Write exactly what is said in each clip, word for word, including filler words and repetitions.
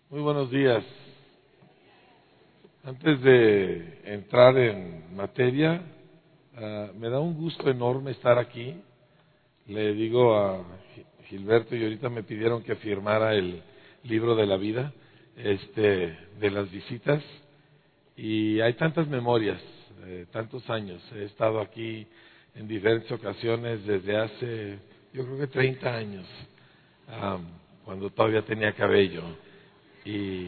Muy buenos días. Antes de entrar en materia, uh, me da un gusto enorme estar aquí. Le digo a Gilberto, y ahorita me pidieron que firmara el libro de la vida, este, de las visitas, y hay tantas memorias, eh, tantos años. He estado aquí en diferentes ocasiones desde hace, yo creo que treinta años, um, cuando todavía tenía cabello. Y,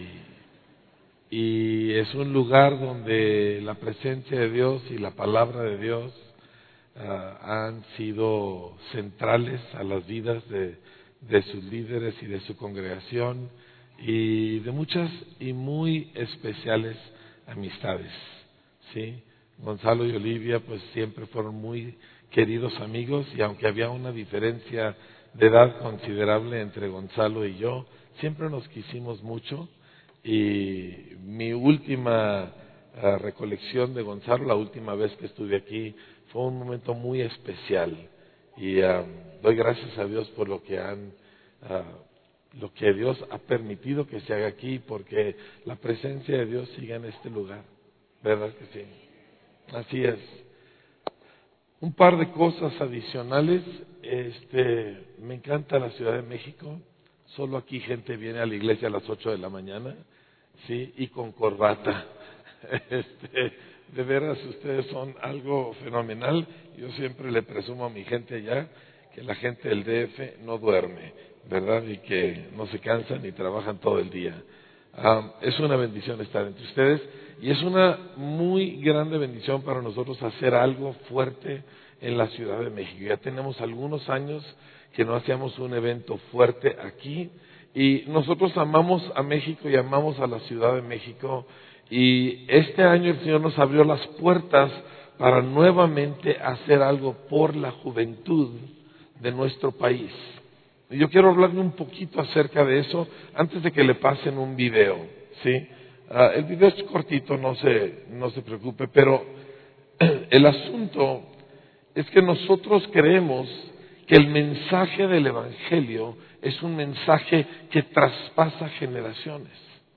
y es un lugar donde la presencia de Dios y la palabra de Dios uh, han sido centrales a las vidas de, de sus líderes y de su congregación y de muchas y muy especiales amistades, ¿sí? Gonzalo y Olivia pues siempre fueron muy queridos amigos, y aunque había una diferencia de edad considerable entre Gonzalo y yo, siempre nos quisimos mucho. Y mi última uh, recolección de Gonzalo, la última vez que estuve aquí, fue un momento muy especial, y uh, doy gracias a Dios por lo que han uh, lo que Dios ha permitido que se haga aquí, porque la presencia de Dios sigue en este lugar, ¿verdad que sí? Así es. Un par de cosas adicionales. Este, me encanta la Ciudad de México. Solo aquí gente viene a la iglesia a las ocho de la mañana, sí, y con corbata. Este, de veras, ustedes son algo fenomenal. Yo siempre le presumo a mi gente allá que la gente del D F no duerme, ¿verdad? Y que no se cansan y trabajan todo el día. Um, es una bendición estar entre ustedes, y es una muy grande bendición para nosotros hacer algo fuerte en la Ciudad de México. Ya tenemos algunos años que no hacíamos un evento fuerte aquí, y nosotros amamos a México y amamos a la Ciudad de México, y este año el Señor nos abrió las puertas para nuevamente hacer algo por la juventud de nuestro país. Y yo quiero hablarle un poquito acerca de eso antes de que le pasen un video, ¿sí? Uh, el video es cortito, no se, no se preocupe, pero el asunto es que nosotros creemos que el mensaje del Evangelio es un mensaje que traspasa generaciones.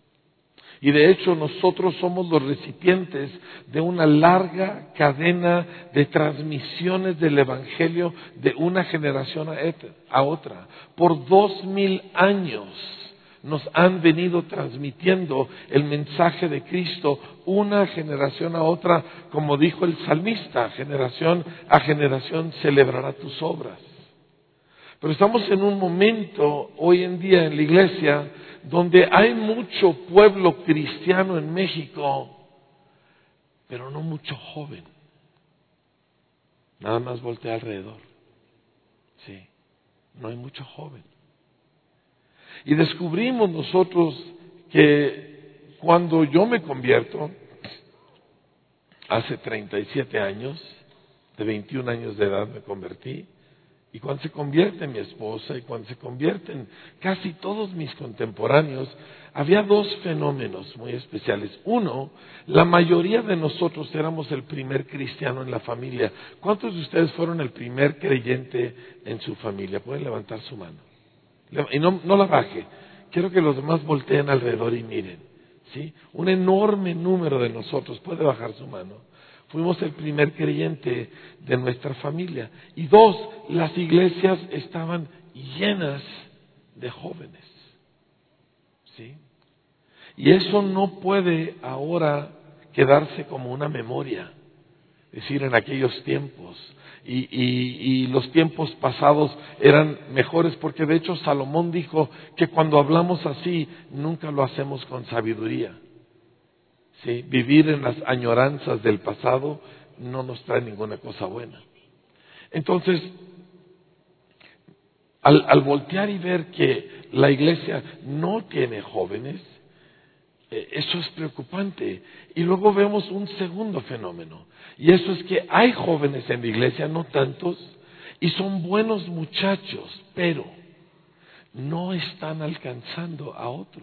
Y de hecho nosotros somos los recipientes de una larga cadena de transmisiones del Evangelio de una generación a otra. Por dos mil años nos han venido transmitiendo el mensaje de Cristo una generación a otra, como dijo el salmista, generación a generación celebrará tus obras. Pero estamos en un momento hoy en día en la iglesia donde hay mucho pueblo cristiano en México, pero no mucho joven. Nada más voltea alrededor. Sí, no hay mucho joven. Y descubrimos nosotros que cuando yo me convierto, hace treinta y siete años, de veintiún años de edad me convertí, y cuando se convierte mi esposa y cuando se convierten casi todos mis contemporáneos, había dos fenómenos muy especiales. Uno, la mayoría de nosotros éramos el primer cristiano en la familia. ¿Cuántos de ustedes fueron el primer creyente en su familia? Pueden levantar su mano. Y no, no la baje. Quiero que los demás volteen alrededor y miren, ¿sí? Un enorme número de nosotros, puede bajar su mano, fuimos el primer creyente de nuestra familia. Y dos, las iglesias estaban llenas de jóvenes, ¿sí? Y eso no puede ahora quedarse como una memoria. Es decir, en aquellos tiempos. Y, y, y los tiempos pasados eran mejores, porque de hecho Salomón dijo que cuando hablamos así, nunca lo hacemos con sabiduría. ¿Sí? Vivir en las añoranzas del pasado no nos trae ninguna cosa buena. Entonces, al, al voltear y ver que la iglesia no tiene jóvenes, eh, eso es preocupante. Y luego vemos un segundo fenómeno, y eso es que hay jóvenes en la iglesia, no tantos, y son buenos muchachos, pero no están alcanzando a otros.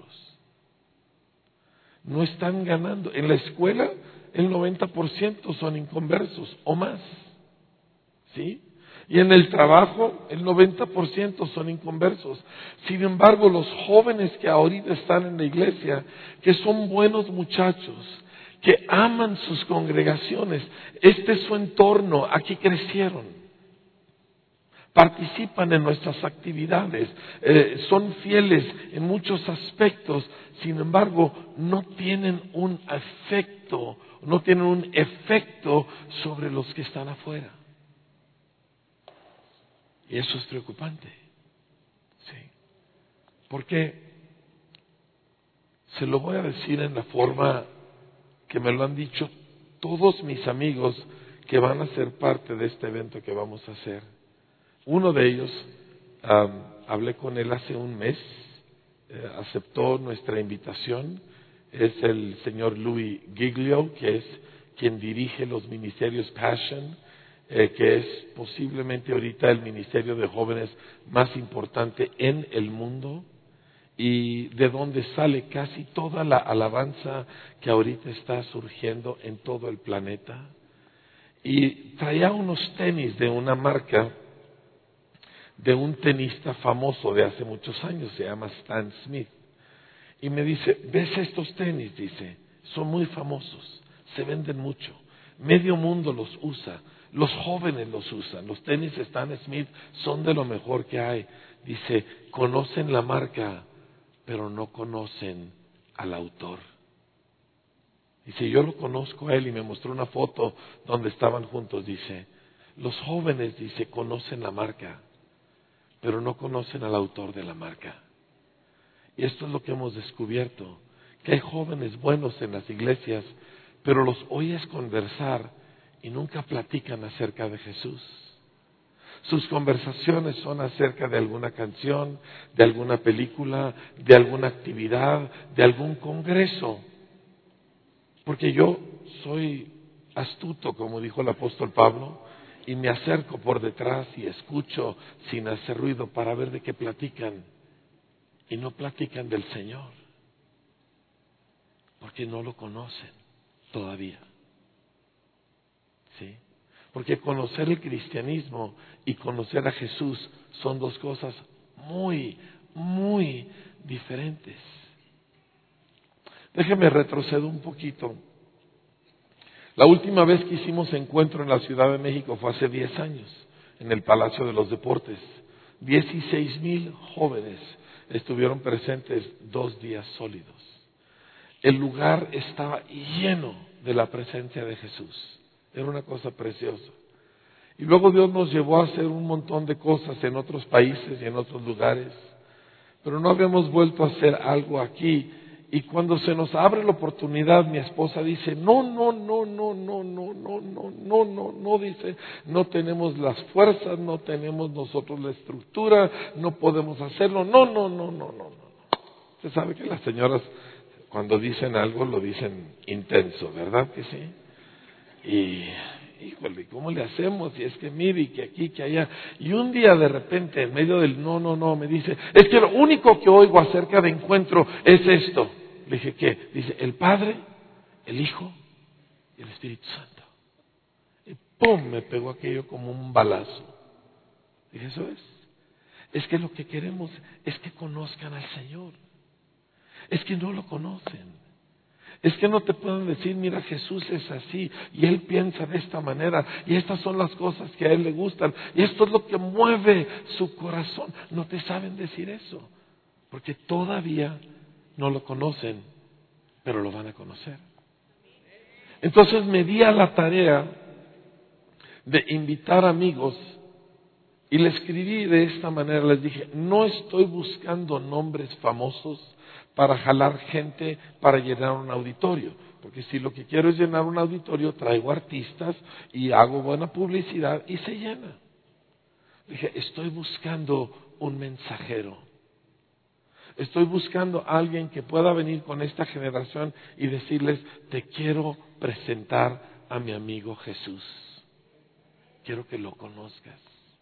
No están ganando. En la escuela el noventa por ciento son inconversos o más, ¿sí? Y en el trabajo, el noventa por ciento son inconversos. Sin embargo, los jóvenes que ahorita están en la iglesia, que son buenos muchachos, que aman sus congregaciones, este es su entorno, aquí crecieron. Participan en nuestras actividades, eh, son fieles en muchos aspectos, sin embargo, no tienen un efecto, no tienen un efecto sobre los que están afuera. Y eso es preocupante. Sí. Porque se lo voy a decir en la forma que me lo han dicho todos mis amigos que van a ser parte de este evento que vamos a hacer. Uno de ellos, um, hablé con él hace un mes, eh, aceptó nuestra invitación. Es el señor Louis Giglio, que es quien dirige los ministerios Passion, eh, que es posiblemente ahorita el ministerio de jóvenes más importante en el mundo y de donde sale casi toda la alabanza que ahorita está surgiendo en todo el planeta. Y traía unos tenis de una marca de un tenista famoso de hace muchos años, se llama Stan Smith. Y me dice, ¿ves estos tenis? Dice, son muy famosos, se venden mucho, medio mundo los usa, los jóvenes los usan, los tenis Stan Smith son de lo mejor que hay. Dice, conocen la marca, pero no conocen al autor. Dice, yo lo conozco a él y me mostró una foto donde estaban juntos. Dice, los jóvenes, dice, conocen la marca, pero no conocen al autor de la marca. Y esto es lo que hemos descubierto, que hay jóvenes buenos en las iglesias, pero los oyes conversar y nunca platican acerca de Jesús. Sus conversaciones son acerca de alguna canción, de alguna película, de alguna actividad, de algún congreso. Porque yo soy astuto, como dijo el apóstol Pablo, y me acerco por detrás y escucho sin hacer ruido para ver de qué platican. Y no platican del Señor, porque no lo conocen todavía. ¿Sí? Porque conocer el cristianismo y conocer a Jesús son dos cosas muy, muy diferentes. Déjeme retroceder un poquito. La última vez que hicimos encuentro en la Ciudad de México fue hace diez años, en el Palacio de los Deportes. dieciséis mil jóvenes estuvieron presentes dos días sólidos. El lugar estaba lleno de la presencia de Jesús. Era una cosa preciosa. Y luego Dios nos llevó a hacer un montón de cosas en otros países y en otros lugares. Pero no habíamos vuelto a hacer algo aquí. Y cuando se nos abre la oportunidad, mi esposa dice, no, no, no, no, no, no, no, no, no, no, no, dice, no tenemos las fuerzas, no tenemos nosotros la estructura, no podemos hacerlo, no, no, no, no, no, no. Usted sabe que las señoras cuando dicen algo lo dicen intenso, ¿verdad que sí? Y, híjole, ¿cómo le hacemos? Y es que mire, y que aquí, que allá. Y un día de repente, en medio del no, no, no, me dice, es que lo único que oigo acerca de encuentro es esto. Le dije, ¿qué? Dice, el Padre, el Hijo y el Espíritu Santo. Y ¡pum! Me pegó aquello como un balazo. Dije, ¿eso es? Es que lo que queremos es que conozcan al Señor. Es que no lo conocen. Es que no te pueden decir, mira, Jesús es así y Él piensa de esta manera y estas son las cosas que a Él le gustan y esto es lo que mueve su corazón. No te saben decir eso porque todavía no lo conocen, pero lo van a conocer. Entonces me di a la tarea de invitar amigos y le escribí de esta manera, les dije, no estoy buscando nombres famosos para jalar gente para llenar un auditorio, porque si lo que quiero es llenar un auditorio, traigo artistas y hago buena publicidad y se llena. Dije, estoy buscando un mensajero, estoy buscando a alguien que pueda venir con esta generación y decirles, te quiero presentar a mi amigo Jesús, quiero que lo conozcas.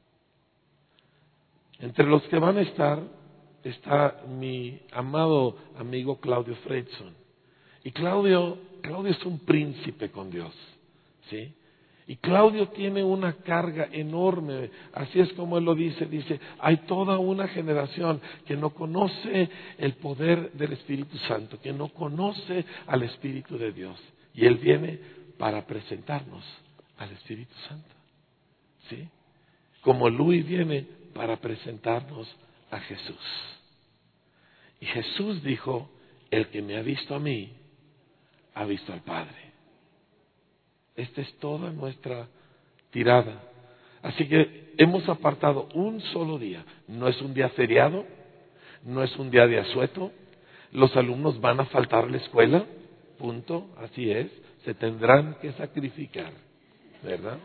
Entre los que van a estar está mi amado amigo Claudio Freidson. Y Claudio, Claudio es un príncipe con Dios, ¿sí? Y Claudio tiene una carga enorme, así es como él lo dice, dice, hay toda una generación que no conoce el poder del Espíritu Santo, que no conoce al Espíritu de Dios. Y él viene para presentarnos al Espíritu Santo. ¿Sí? Como Luis viene para presentarnos a Jesús. Y Jesús dijo, el que me ha visto a mí, ha visto al Padre. Esta es toda nuestra tirada. Así que hemos apartado un solo día. No es un día feriado, no es un día de asueto. Los alumnos van a faltar a la escuela, punto, así es. Se tendrán que sacrificar, ¿verdad?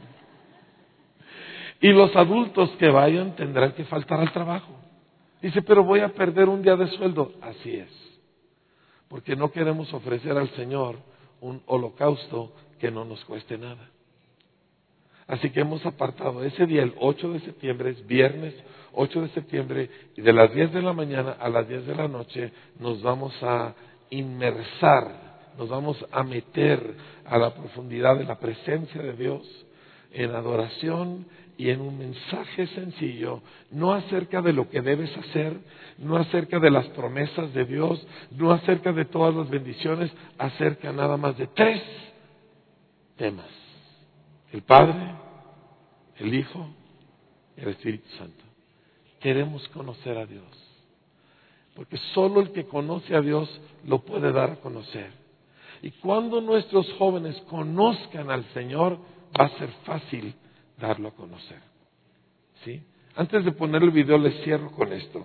Y los adultos que vayan tendrán que faltar al trabajo. Dice, pero voy a perder un día de sueldo. Así es. Porque no queremos ofrecer al Señor un holocausto que no nos cueste nada. Así que hemos apartado ese día, el ocho de septiembre, es viernes ocho de septiembre, y de las diez de la mañana a las diez de la noche nos vamos a inmersar, nos vamos a meter a la profundidad de la presencia de Dios en adoración y en un mensaje sencillo, no acerca de lo que debes hacer, no acerca de las promesas de Dios, no acerca de todas las bendiciones, acerca nada más de tres temas: el Padre, el Hijo y el Espíritu Santo. Queremos conocer a Dios, porque solo el que conoce a Dios lo puede dar a conocer. Y cuando nuestros jóvenes conozcan al Señor, va a ser fácil darlo a conocer. ¿Sí? Antes de poner el video, les cierro con esto.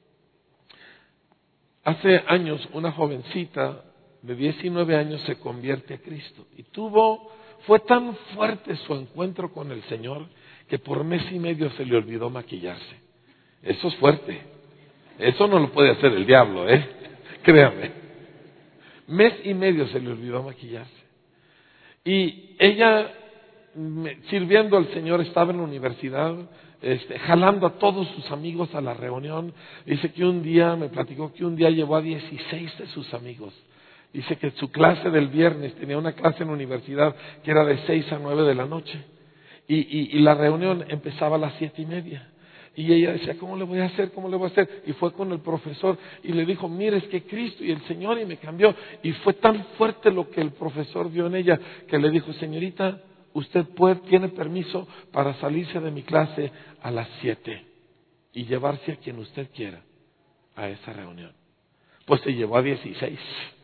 Hace años, una jovencita de diecinueve años se convierte a Cristo. Y tuvo, fue tan fuerte su encuentro con el Señor que por mes y medio se le olvidó maquillarse. Eso es fuerte. Eso no lo puede hacer el diablo, ¿eh? Créame. Mes y medio se le olvidó maquillarse. Y ella, sirviendo al Señor, estaba en la universidad, este, jalando a todos sus amigos a la reunión. Dice que un día, me platicó que un día llevó a dieciséis de sus amigos. Dice que su clase del viernes, tenía una clase en la universidad que era de seis a nueve de la noche. Y, y, y la reunión empezaba a las siete y media. Y ella decía, ¿cómo le voy a hacer? ¿Cómo le voy a hacer? Y fue con el profesor y le dijo, mire, es que Cristo y el Señor, y me cambió. Y fue tan fuerte lo que el profesor vio en ella que le dijo, señorita, usted puede, tiene permiso para salirse de mi clase a las siete y llevarse a quien usted quiera a esa reunión. Pues se llevó a dieciséis.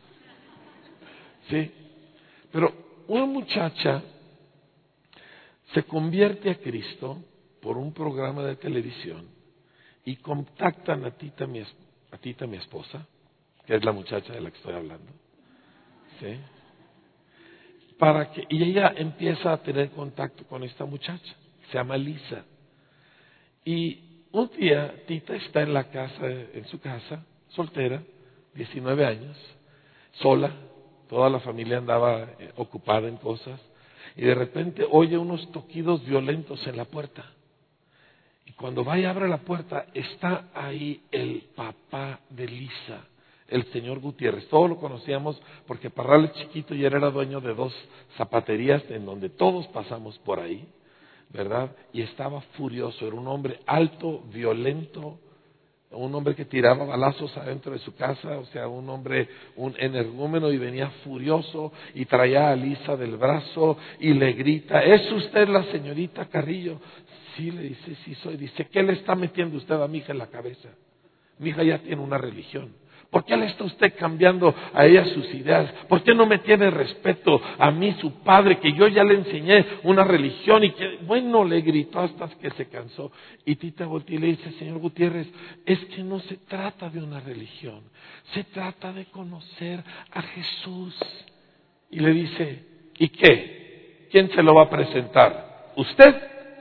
¿Sí? Pero una muchacha se convierte a Cristo por un programa de televisión y contactan a Tita, mi, a Tita, mi esposa, que es la muchacha de la que estoy hablando, ¿sí? Para que, y ella empieza a tener contacto con esta muchacha, se llama Lisa. Y un día Tita está en la casa, en su casa, soltera, diecinueve años, sola, toda la familia andaba eh, ocupada en cosas, y de repente oye unos toquidos violentos en la puerta. Y cuando va y abre la puerta, está ahí el papá de Lisa, el señor Gutiérrez. Todos lo conocíamos porque Parral es chiquito y él era dueño de dos zapaterías en donde todos pasamos por ahí, ¿verdad? Y estaba furioso, era un hombre alto, violento, un hombre que tiraba balazos adentro de su casa, o sea, un hombre, un energúmeno, y venía furioso y traía a Lisa del brazo y le grita, ¿es usted la señorita Carrillo? Sí, le dice, sí soy. Dice, ¿qué le está metiendo usted a mi hija en la cabeza? Mi hija ya tiene una religión. ¿Por qué le está usted cambiando a ella sus ideas? ¿Por qué no me tiene respeto a mí, su padre, que yo ya le enseñé una religión? Y que, bueno, le gritó hasta que se cansó. Y Tita voltea y le dice, señor Gutiérrez, es que no se trata de una religión, se trata de conocer a Jesús. Y le dice, ¿y qué? ¿Quién se lo va a presentar? ¿Usted?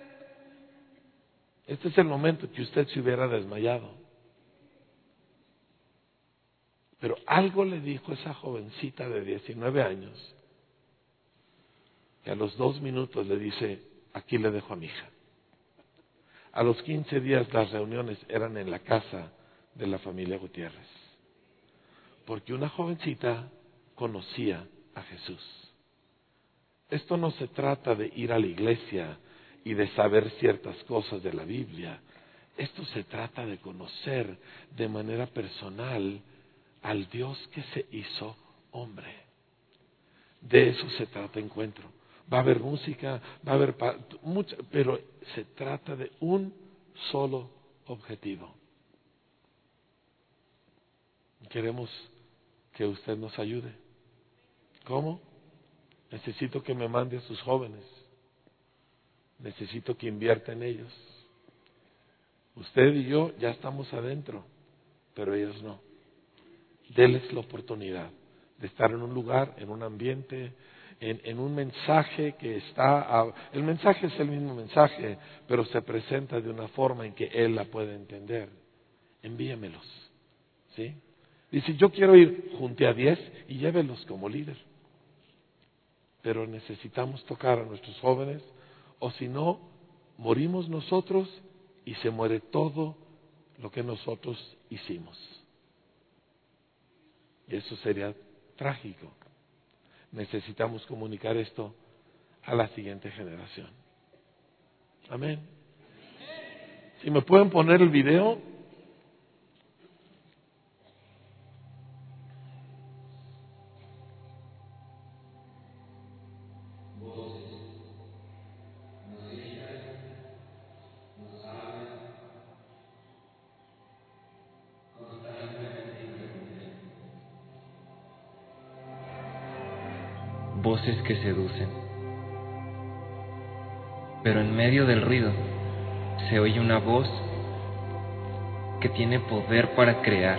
Este es el momento que usted se hubiera desmayado. Pero algo le dijo esa jovencita de diecinueve años, que a los dos minutos le dice, aquí le dejo a mi hija. A los quince días las reuniones eran en la casa de la familia Gutiérrez, porque una jovencita conocía a Jesús. Esto no se trata de ir a la iglesia y de saber ciertas cosas de la Biblia. Esto se trata de conocer de manera personal al Dios que se hizo hombre. De eso se trata encuentro. Va a haber música, va a haber pa- mucha, pero se trata de un solo objetivo. Queremos que usted nos ayude. ¿Cómo? Necesito que me mande a sus jóvenes. Necesito que invierta en ellos. Usted y yo ya estamos adentro, pero ellos no. Denles la oportunidad de estar en un lugar, en un ambiente, en, en un mensaje que está... A, el mensaje es el mismo mensaje, pero se presenta de una forma en que él la puede entender. Envíamelos, ¿sí? Dice, yo quiero ir, junte a diez y llévelos como líder. Pero necesitamos tocar a nuestros jóvenes, o si no, morimos nosotros y se muere todo lo que nosotros hicimos. Y eso sería trágico. Necesitamos comunicar esto a la siguiente generación. Amén. Si me pueden poner el video. Voces que seducen. Pero en medio del ruido se oye una voz que tiene poder para crear.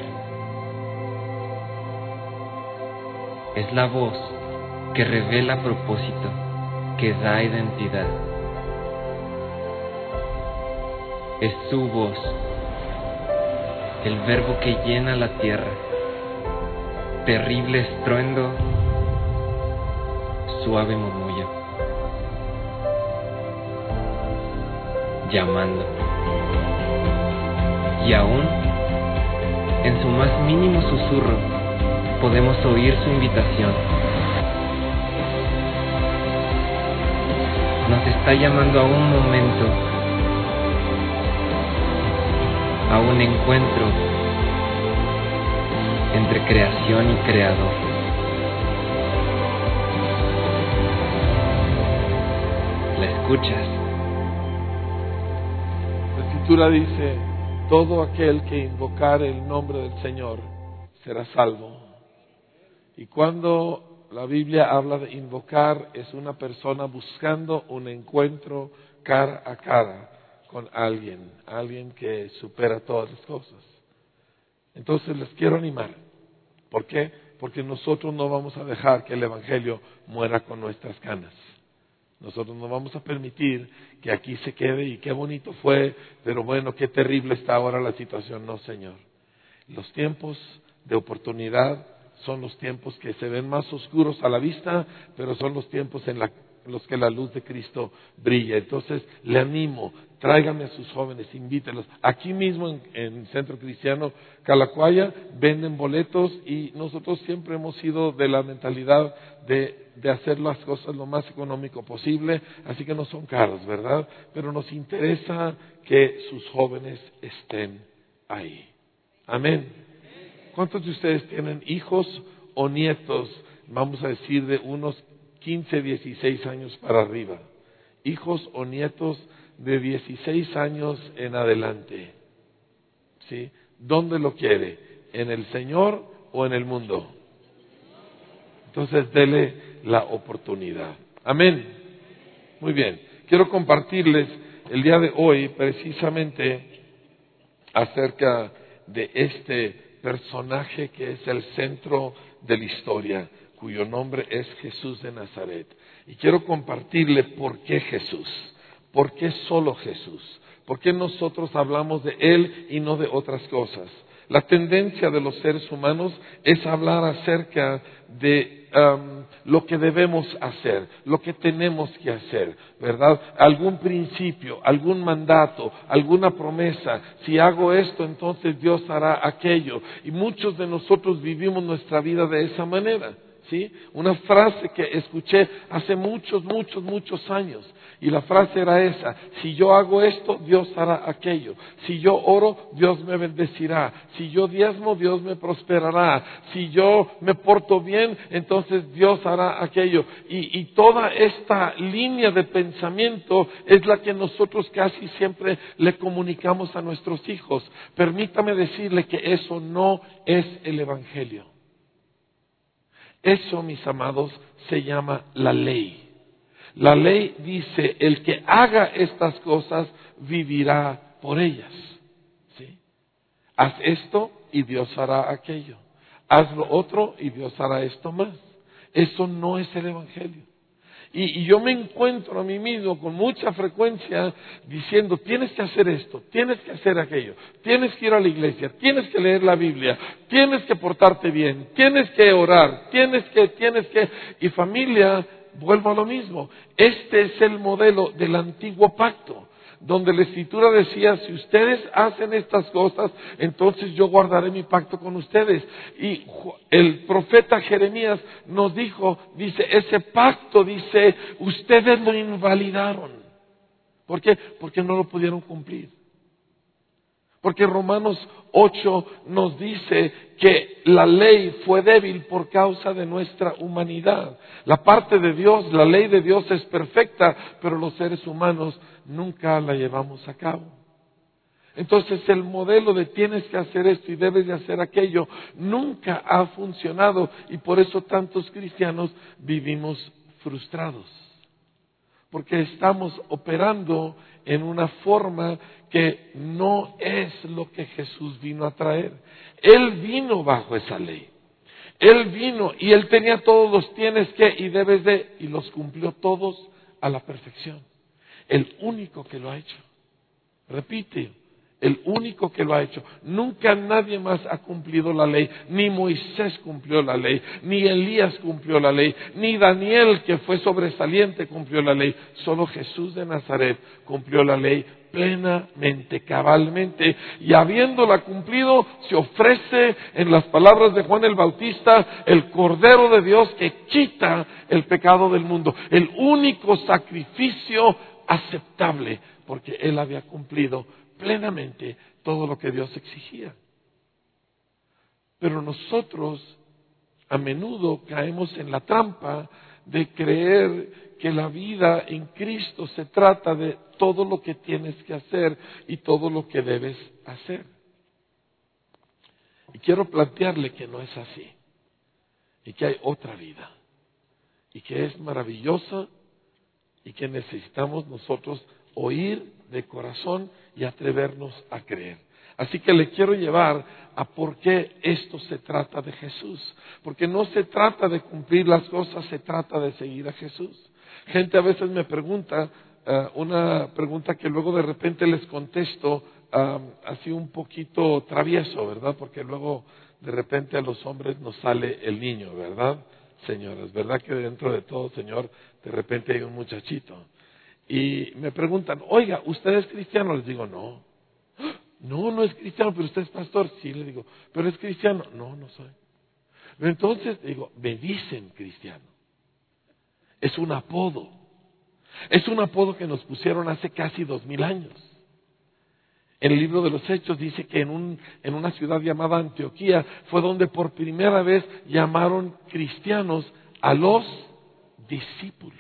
Es la voz que revela propósito, que da identidad. Es su voz, el verbo que llena la tierra. Terrible estruendo, suave murmullo, llamando. Y aún, en su más mínimo susurro, podemos oír su invitación. Nos está llamando a un momento, a un encuentro entre creación y creador. ¿La escuchas? La Escritura dice, todo aquel que invocare el nombre del Señor será salvo. Y cuando la Biblia habla de invocar, es una persona buscando un encuentro cara a cara con alguien, alguien que supera todas las cosas. Entonces les quiero animar. ¿Por qué? Porque nosotros no vamos a dejar que el Evangelio muera con nuestras canas. Nosotros no vamos a permitir que aquí se quede y qué bonito fue, pero bueno, qué terrible está ahora la situación. No, Señor. Los tiempos de oportunidad son los tiempos que se ven más oscuros a la vista, pero son los tiempos en, la, en los que la luz de Cristo brilla. Entonces, le animo, tráiganme a sus jóvenes, invítenlos. Aquí mismo en, en Centro Cristiano Calacuaya venden boletos y nosotros siempre hemos sido de la mentalidad de, de hacer las cosas lo más económico posible, así que no son caros, ¿verdad? Pero nos interesa que sus jóvenes estén ahí. Amén. ¿Cuántos de ustedes tienen hijos o nietos, vamos a decir, de unos quince, dieciséis años para arriba? Hijos o nietos de dieciséis años en adelante. ¿Sí? ¿Dónde lo quiere? ¿En el Señor o en el mundo? Entonces, dele la oportunidad. Amén. Muy bien. Quiero compartirles el día de hoy precisamente acerca de este personaje que es el centro de la historia, cuyo nombre es Jesús de Nazaret. Y quiero compartirle por qué Jesús, por qué solo Jesús, por qué nosotros hablamos de Él y no de otras cosas. La tendencia de los seres humanos es hablar acerca de um, lo que debemos hacer, lo que tenemos que hacer, ¿verdad? Algún principio, algún mandato, alguna promesa. Si hago esto, entonces Dios hará aquello. Y muchos de nosotros vivimos nuestra vida de esa manera, ¿sí? Una frase que escuché hace muchos, muchos, muchos años. Y la frase era esa: si yo hago esto, Dios hará aquello. Si yo oro, Dios me bendecirá. Si yo diezmo, Dios me prosperará. Si yo me porto bien, entonces Dios hará aquello. Y, y toda esta línea de pensamiento es la que nosotros casi siempre le comunicamos a nuestros hijos. Permítame decirle que eso no es el Evangelio. Eso, mis amados, se llama la ley. La ley dice: el que haga estas cosas vivirá por ellas. ¿Sí? Haz esto y Dios hará aquello. Haz lo otro y Dios hará esto más. Eso no es el Evangelio. Y, y yo me encuentro a mí mismo con mucha frecuencia diciendo: tienes que hacer esto, tienes que hacer aquello, tienes que ir a la iglesia, tienes que leer la Biblia, tienes que portarte bien, tienes que orar, tienes que, tienes que... Y familia, vuelvo a lo mismo. Este es el modelo del antiguo pacto, donde la Escritura decía: si ustedes hacen estas cosas, entonces yo guardaré mi pacto con ustedes. Y el profeta Jeremías nos dijo, dice, ese pacto, dice, ustedes lo invalidaron. ¿Por qué? Porque no lo pudieron cumplir. Porque Romanos ocho nos dice que la ley fue débil por causa de nuestra humanidad. La parte de Dios, la ley de Dios es perfecta, pero los seres humanos nunca la llevamos a cabo. Entonces el modelo de tienes que hacer esto y debes de hacer aquello nunca ha funcionado, y por eso tantos cristianos vivimos frustrados. Porque estamos operando en una forma que no es lo que Jesús vino a traer. Él vino bajo esa ley. Él vino y Él tenía todos los tienes que y debes de, y los cumplió todos a la perfección. El único que lo ha hecho. Repite, el único que lo ha hecho. Nunca nadie más ha cumplido la ley. Ni Moisés cumplió la ley, ni Elías cumplió la ley, ni Daniel, que fue sobresaliente, cumplió la ley. Solo Jesús de Nazaret cumplió la ley plenamente, cabalmente, y habiéndola cumplido, se ofrece, en las palabras de Juan el Bautista, el Cordero de Dios que quita el pecado del mundo. El único sacrificio aceptable, porque Él había cumplido plenamente todo lo que Dios exigía. Pero nosotros a menudo caemos en la trampa de creer que la vida en Cristo se trata de todo lo que tienes que hacer y todo lo que debes hacer. Y quiero plantearle que no es así, y que hay otra vida, y que es maravillosa, y que necesitamos nosotros oír de corazón y atrevernos a creer. Así que le quiero llevar a por qué esto se trata de Jesús. Porque no se trata de cumplir las cosas, se trata de seguir a Jesús. Gente a veces me pregunta, uh, una pregunta que luego de repente les contesto uh, así un poquito travieso, ¿verdad? Porque luego de repente a los hombres nos sale el niño, ¿verdad? Señoras, ¿verdad que dentro de todo, Señor, de repente hay un muchachito? Y me preguntan, oiga, ¿usted es cristiano? Les digo, no. No, no es cristiano, pero usted es pastor. Sí, le digo, ¿pero es cristiano? No, no soy. Entonces, digo, me dicen cristiano. Es un apodo. Es un apodo que nos pusieron hace casi dos mil años. En el libro de los Hechos dice que en, un, en una ciudad llamada Antioquía fue donde por primera vez llamaron cristianos a los discípulos.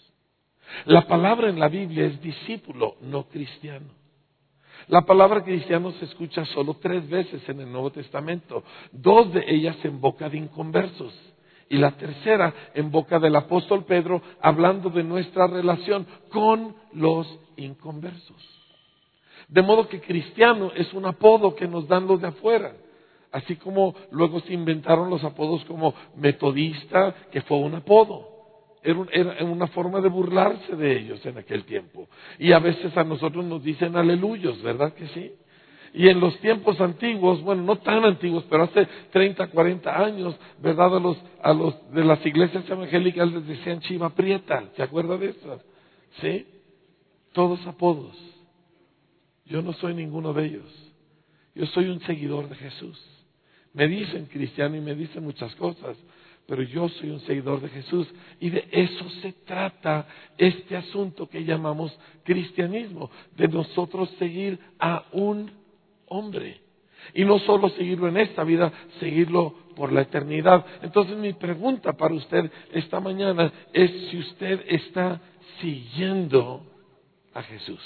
La palabra en la Biblia es discípulo, no cristiano. La palabra cristiano se escucha solo tres veces en el Nuevo Testamento. Dos de ellas en boca de inconversos. Y la tercera en boca del apóstol Pedro, hablando de nuestra relación con los inconversos. De modo que cristiano es un apodo que nos dan los de afuera. Así como luego se inventaron los apodos como metodista, que fue un apodo. Era, un, era una forma de burlarse de ellos en aquel tiempo. Y a veces a nosotros nos dicen aleluyos, ¿verdad que sí? Y en los tiempos antiguos, bueno, no tan antiguos, pero hace treinta, cuarenta años, ¿verdad? A los, a los de las iglesias evangélicas les decían chiva prieta. ¿Se acuerda de eso? ¿Sí? Todos apodos. Yo no soy ninguno de ellos. Yo soy un seguidor de Jesús. Me dicen cristiano y me dicen muchas cosas, pero yo soy un seguidor de Jesús y de eso se trata este asunto que llamamos cristianismo, de nosotros seguir a un hombre. Y no solo seguirlo en esta vida, seguirlo por la eternidad. Entonces mi pregunta para usted esta mañana es si usted está siguiendo a Jesús.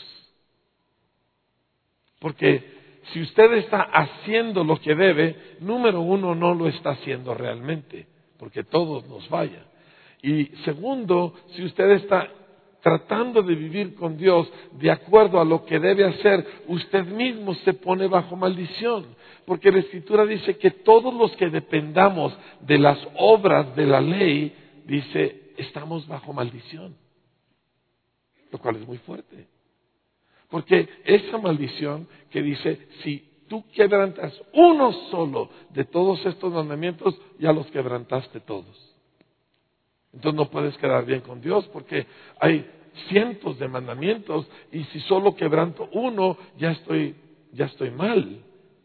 Porque si usted está haciendo lo que debe, número uno, no lo está haciendo realmente, porque todos nos falla. Y segundo, si usted está tratando de vivir con Dios de acuerdo a lo que debe hacer, usted mismo se pone bajo maldición. Porque la Escritura dice que todos los que dependamos de las obras de la ley, dice, estamos bajo maldición. Lo cual es muy fuerte. Porque esa maldición que dice, si tú quebrantas uno solo de todos estos mandamientos, ya los quebrantaste todos. Entonces no puedes quedar bien con Dios porque hay cientos de mandamientos y si solo quebranto uno, ya estoy, ya estoy mal.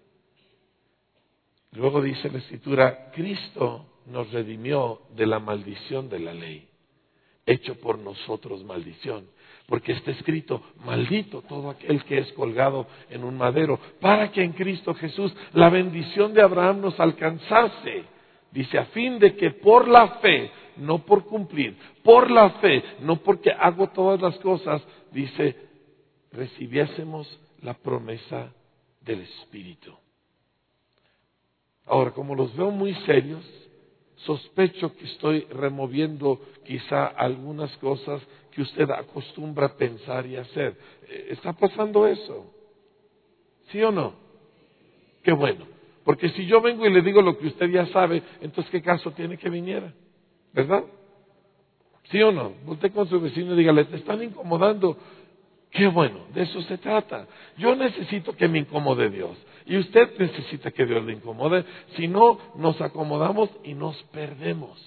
Luego dice la Escritura, Cristo nos redimió de la maldición de la ley, hecho por nosotros maldición. Porque está escrito, maldito todo aquel que es colgado en un madero, para que en Cristo Jesús la bendición de Abraham nos alcanzase. Dice, a fin de que por la fe, no por cumplir, por la fe, no porque hago todas las cosas, dice, recibiésemos la promesa del Espíritu. Ahora, como los veo muy serios, sospecho que estoy removiendo quizá algunas cosas que usted acostumbra a pensar y hacer. ¿Está pasando eso? ¿Sí o no? Qué bueno. Porque si yo vengo y le digo lo que usted ya sabe, entonces ¿qué caso tiene que viniera? ¿Verdad? ¿Sí o no? Usted con su vecino y dígale, te están incomodando. Qué bueno, de eso se trata. Yo necesito que me incomode Dios. Y usted necesita que Dios le incomode. Si no, nos acomodamos y nos perdemos.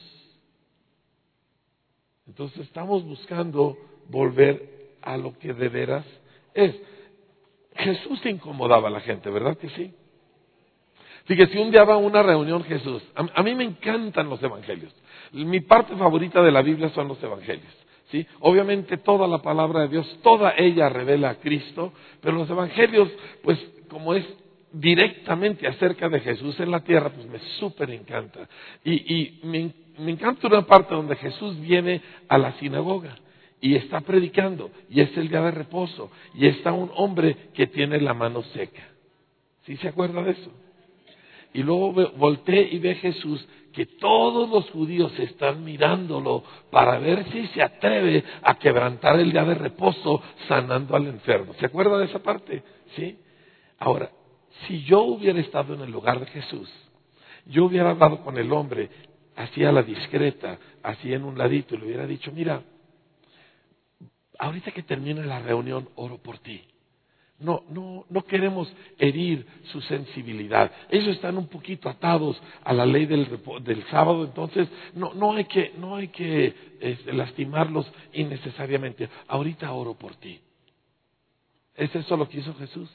Entonces estamos buscando volver a lo que de veras es. Jesús incomodaba a la gente, ¿verdad que sí? Fíjese, un día va a una reunión Jesús. A, a mí me encantan los evangelios. Mi parte favorita de la Biblia son los evangelios. ¿Sí? Obviamente toda la palabra de Dios, toda ella revela a Cristo, pero los evangelios, pues como es directamente acerca de Jesús en la tierra, pues me súper encanta. Y, y me, me encanta una parte donde Jesús viene a la sinagoga y está predicando, y es el día de reposo, y está un hombre que tiene la mano seca. ¿Sí se acuerda de eso? Y luego volteé y ve a Jesús que todos los judíos están mirándolo para ver si se atreve a quebrantar el día de reposo sanando al enfermo. ¿Se acuerda de esa parte? ¿Sí? Ahora, si yo hubiera estado en el lugar de Jesús, yo hubiera hablado con el hombre así a la discreta, así en un ladito, y le hubiera dicho, mira, ahorita que termine la reunión, oro por ti. No, no, no queremos herir su sensibilidad. Ellos están un poquito atados a la ley del, del sábado, entonces no, no hay que, no hay que este, lastimarlos innecesariamente. Ahorita oro por ti. ¿Es eso lo que hizo Jesús?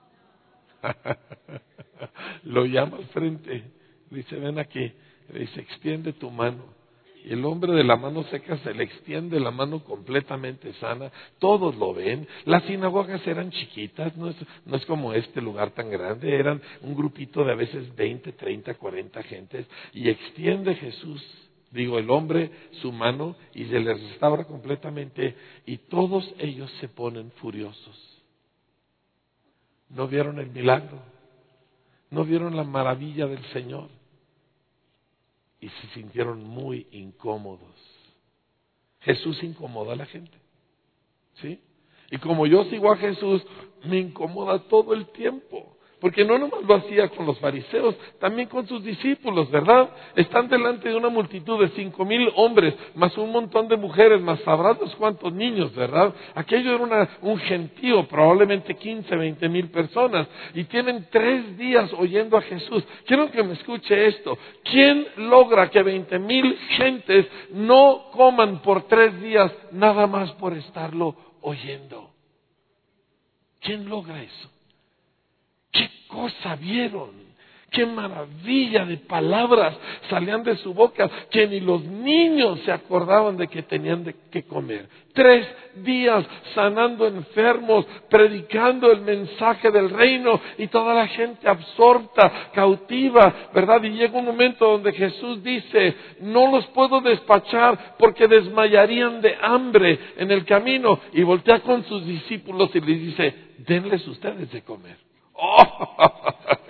Lo llama al frente, le dice, ven aquí, le dice, extiende tu mano. Y el hombre de la mano seca se le extiende la mano completamente sana. Todos lo ven. Las sinagogas eran chiquitas, no es, no es como este lugar tan grande. Eran un grupito de a veces veinte, treinta, cuarenta gentes. Y extiende Jesús, digo el hombre, su mano y se les restaura completamente. Y todos ellos se ponen furiosos. ¿No vieron el milagro? ¿No vieron la maravilla del Señor? Y se sintieron muy incómodos. Jesús incomoda a la gente. ¿Sí? Y como yo sigo a Jesús, me incomoda todo el tiempo. Porque no nomás lo hacía con los fariseos, también con sus discípulos, ¿verdad? Están delante de una multitud de cinco mil hombres, más un montón de mujeres, más sabrás cuántos niños, ¿verdad? Aquello era una, un gentío, probablemente quince, veinte mil personas, y tienen tres días oyendo a Jesús. Quiero que me escuche esto. ¿Quién logra que veinte mil gentes no coman por tres días nada más por estarlo oyendo? ¿Quién logra eso? ¿Qué cosa vieron? qué maravilla de palabras salían de su boca, que ni los niños se acordaban de que tenían de qué comer. Tres días sanando enfermos, predicando el mensaje del reino y toda la gente absorta, cautiva, ¿verdad? Y llega un momento donde Jesús dice, no los puedo despachar porque desmayarían de hambre en el camino. Y voltea con sus discípulos y les dice, denles ustedes de comer. ¡Oh!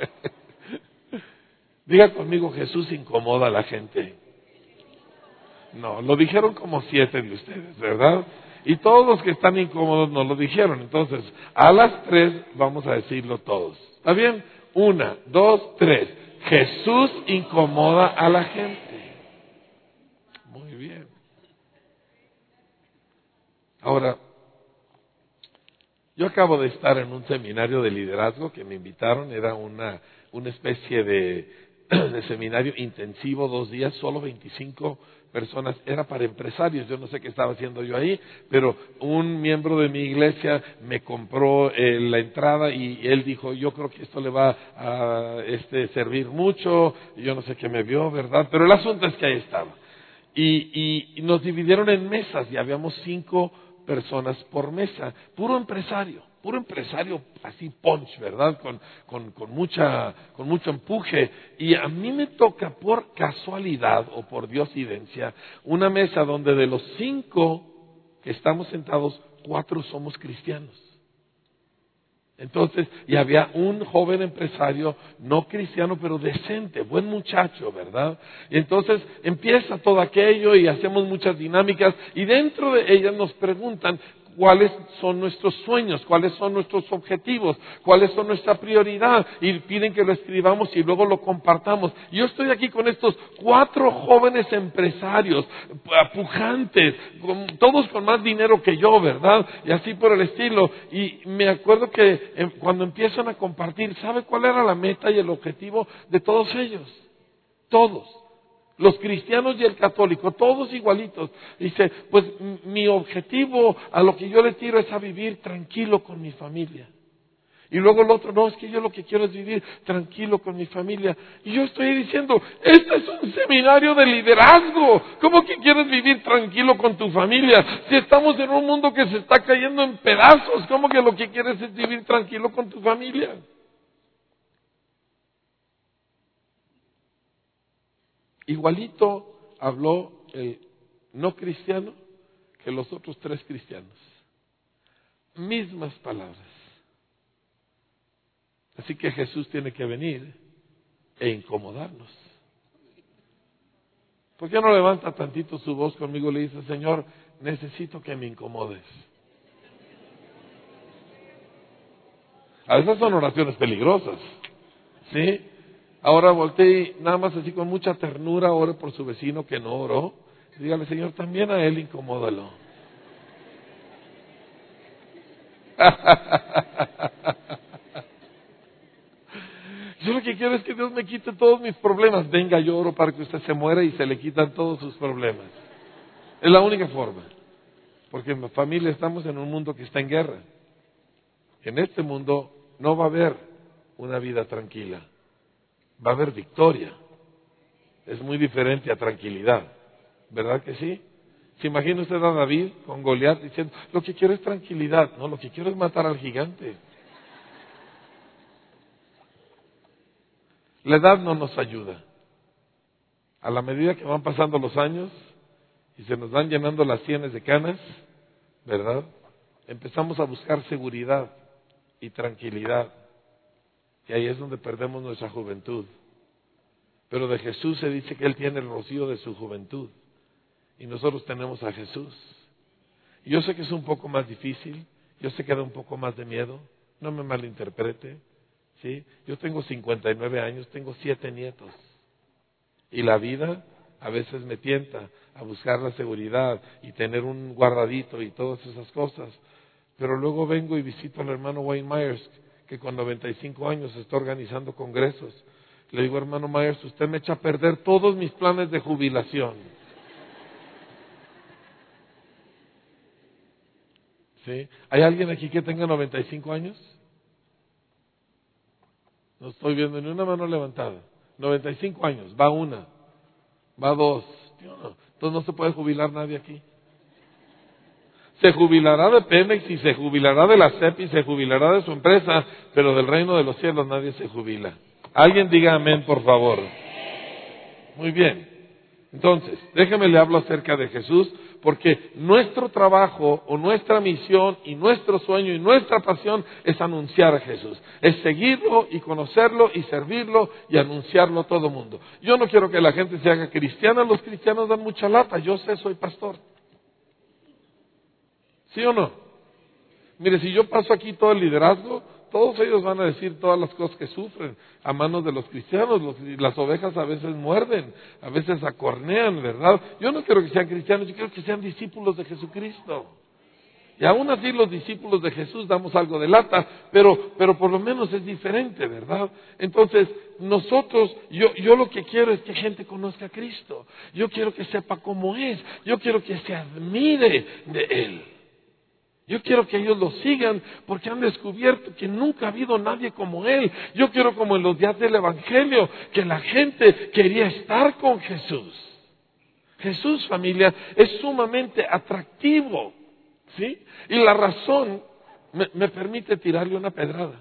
Diga conmigo, Jesús incomoda a la gente. No, lo dijeron como siete de ustedes, ¿verdad? Y todos los que están incómodos nos lo dijeron. Entonces, a las tres vamos a decirlo todos. ¿Está bien? Una, dos, tres. Jesús incomoda a la gente. Muy bien. Ahora, yo acabo de estar en un seminario de liderazgo que me invitaron. Era una, una especie de... de seminario intensivo, dos días, solo veinticinco personas, era para empresarios. Yo no sé qué estaba haciendo yo ahí, pero un miembro de mi iglesia me compró eh, la entrada y él dijo, yo creo que esto le va a este, servir mucho. Yo no sé qué me vio, ¿verdad? Pero el asunto es que ahí estaba. Y, y, y nos dividieron en mesas y habíamos cinco personas por mesa, puro empresario. Puro empresario así punch, ¿verdad? Con, con, con, mucha, con mucho empuje. Y a mí me toca por casualidad o por diosidencia una mesa donde de los cinco que estamos sentados, cuatro somos cristianos. Entonces, y había un joven empresario, no cristiano, pero decente, buen muchacho, ¿verdad? Y entonces empieza todo aquello y hacemos muchas dinámicas y dentro de ellas nos preguntan cuáles son nuestros sueños, cuáles son nuestros objetivos, cuáles son nuestra prioridad y piden que lo escribamos y luego lo compartamos. Yo estoy aquí con estos cuatro jóvenes empresarios, pujantes, con, todos con más dinero que yo, ¿verdad? Y así por el estilo. Y me acuerdo que eh, cuando empiezan a compartir, ¿sabe cuál era la meta y el objetivo de todos ellos? Todos. Los cristianos y el católico, todos igualitos. Dice, pues mi objetivo a lo que yo le tiro es a vivir tranquilo con mi familia. Y luego el otro, no, es que yo lo que quiero es vivir tranquilo con mi familia. Y yo estoy diciendo, este es un seminario de liderazgo. ¿Cómo que quieres vivir tranquilo con tu familia? Si estamos en un mundo que se está cayendo en pedazos, ¿cómo que lo que quieres es vivir tranquilo con tu familia? Igualito habló el no cristiano que los otros tres cristianos. Mismas palabras. Así que Jesús tiene que venir e incomodarnos. ¿Por qué no levanta tantito su voz conmigo y le dice, Señor, necesito que me incomodes? A veces son oraciones peligrosas, ¿sí? Ahora voltee y nada más así con mucha ternura ore por su vecino que no oró. Dígale, Señor, también a él incomódalo. Yo lo que quiero es que Dios me quite todos mis problemas. Venga, yo oro para que usted se muera y se le quitan todos sus problemas. Es la única forma. Porque en mi familia estamos en un mundo que está en guerra. En este mundo no va a haber una vida tranquila. Va a haber victoria. Es muy diferente a tranquilidad. ¿Verdad que sí? ¿Se imagina usted a David con Goliat diciendo, lo que quiero es tranquilidad? No, lo que quiero es matar al gigante. La edad no nos ayuda. A la medida que van pasando los años y se nos van llenando las sienes de canas, ¿verdad? Empezamos a buscar seguridad y tranquilidad. Y ahí es donde perdemos nuestra juventud. Pero de Jesús se dice que Él tiene el rocío de su juventud. Y nosotros tenemos a Jesús. Y yo sé que es un poco más difícil. Yo sé que da un poco más de miedo. No me malinterprete. ¿Sí? Yo tengo cincuenta y nueve años, tengo siete nietos. Y la vida a veces me tienta a buscar la seguridad y tener un guardadito y todas esas cosas. Pero luego vengo y visito al hermano Wayne Myers, que con noventa y cinco años está organizando congresos. Le digo, hermano Myers, usted me echa a perder todos mis planes de jubilación. ¿Sí? ¿Hay alguien aquí que tenga noventa y cinco años? No estoy viendo ni una mano levantada. noventa y cinco años, va una, va dos. Entonces no se puede jubilar nadie aquí. Se jubilará de Pemex y se jubilará de la C E P y se jubilará de su empresa, pero del reino de los cielos nadie se jubila. Alguien diga amén, por favor. Muy bien. Entonces, déjeme le hablo acerca de Jesús, porque nuestro trabajo o nuestra misión y nuestro sueño y nuestra pasión es anunciar a Jesús. Es seguirlo y conocerlo y servirlo y anunciarlo a todo mundo. Yo no quiero que la gente se haga cristiana, los cristianos dan mucha lata, yo sé, soy pastor. ¿Sí o no? Mire, si yo paso aquí todo el liderazgo, todos ellos van a decir todas las cosas que sufren a manos de los cristianos. Los, las ovejas a veces muerden, a veces acornean, ¿verdad? Yo no quiero que sean cristianos, yo quiero que sean discípulos de Jesucristo. Y aún así los discípulos de Jesús damos algo de lata, pero, pero por lo menos es diferente, ¿verdad? Entonces, nosotros, yo, yo lo que quiero es que gente conozca a Cristo. Yo quiero que sepa cómo es. Yo quiero que se admire de Él. Yo quiero que ellos lo sigan porque han descubierto que nunca ha habido nadie como Él. Yo quiero, como en los días del Evangelio, que la gente quería estar con Jesús. Jesús, familia, es sumamente atractivo, ¿sí? Y la razón me, me permite tirarle una pedrada.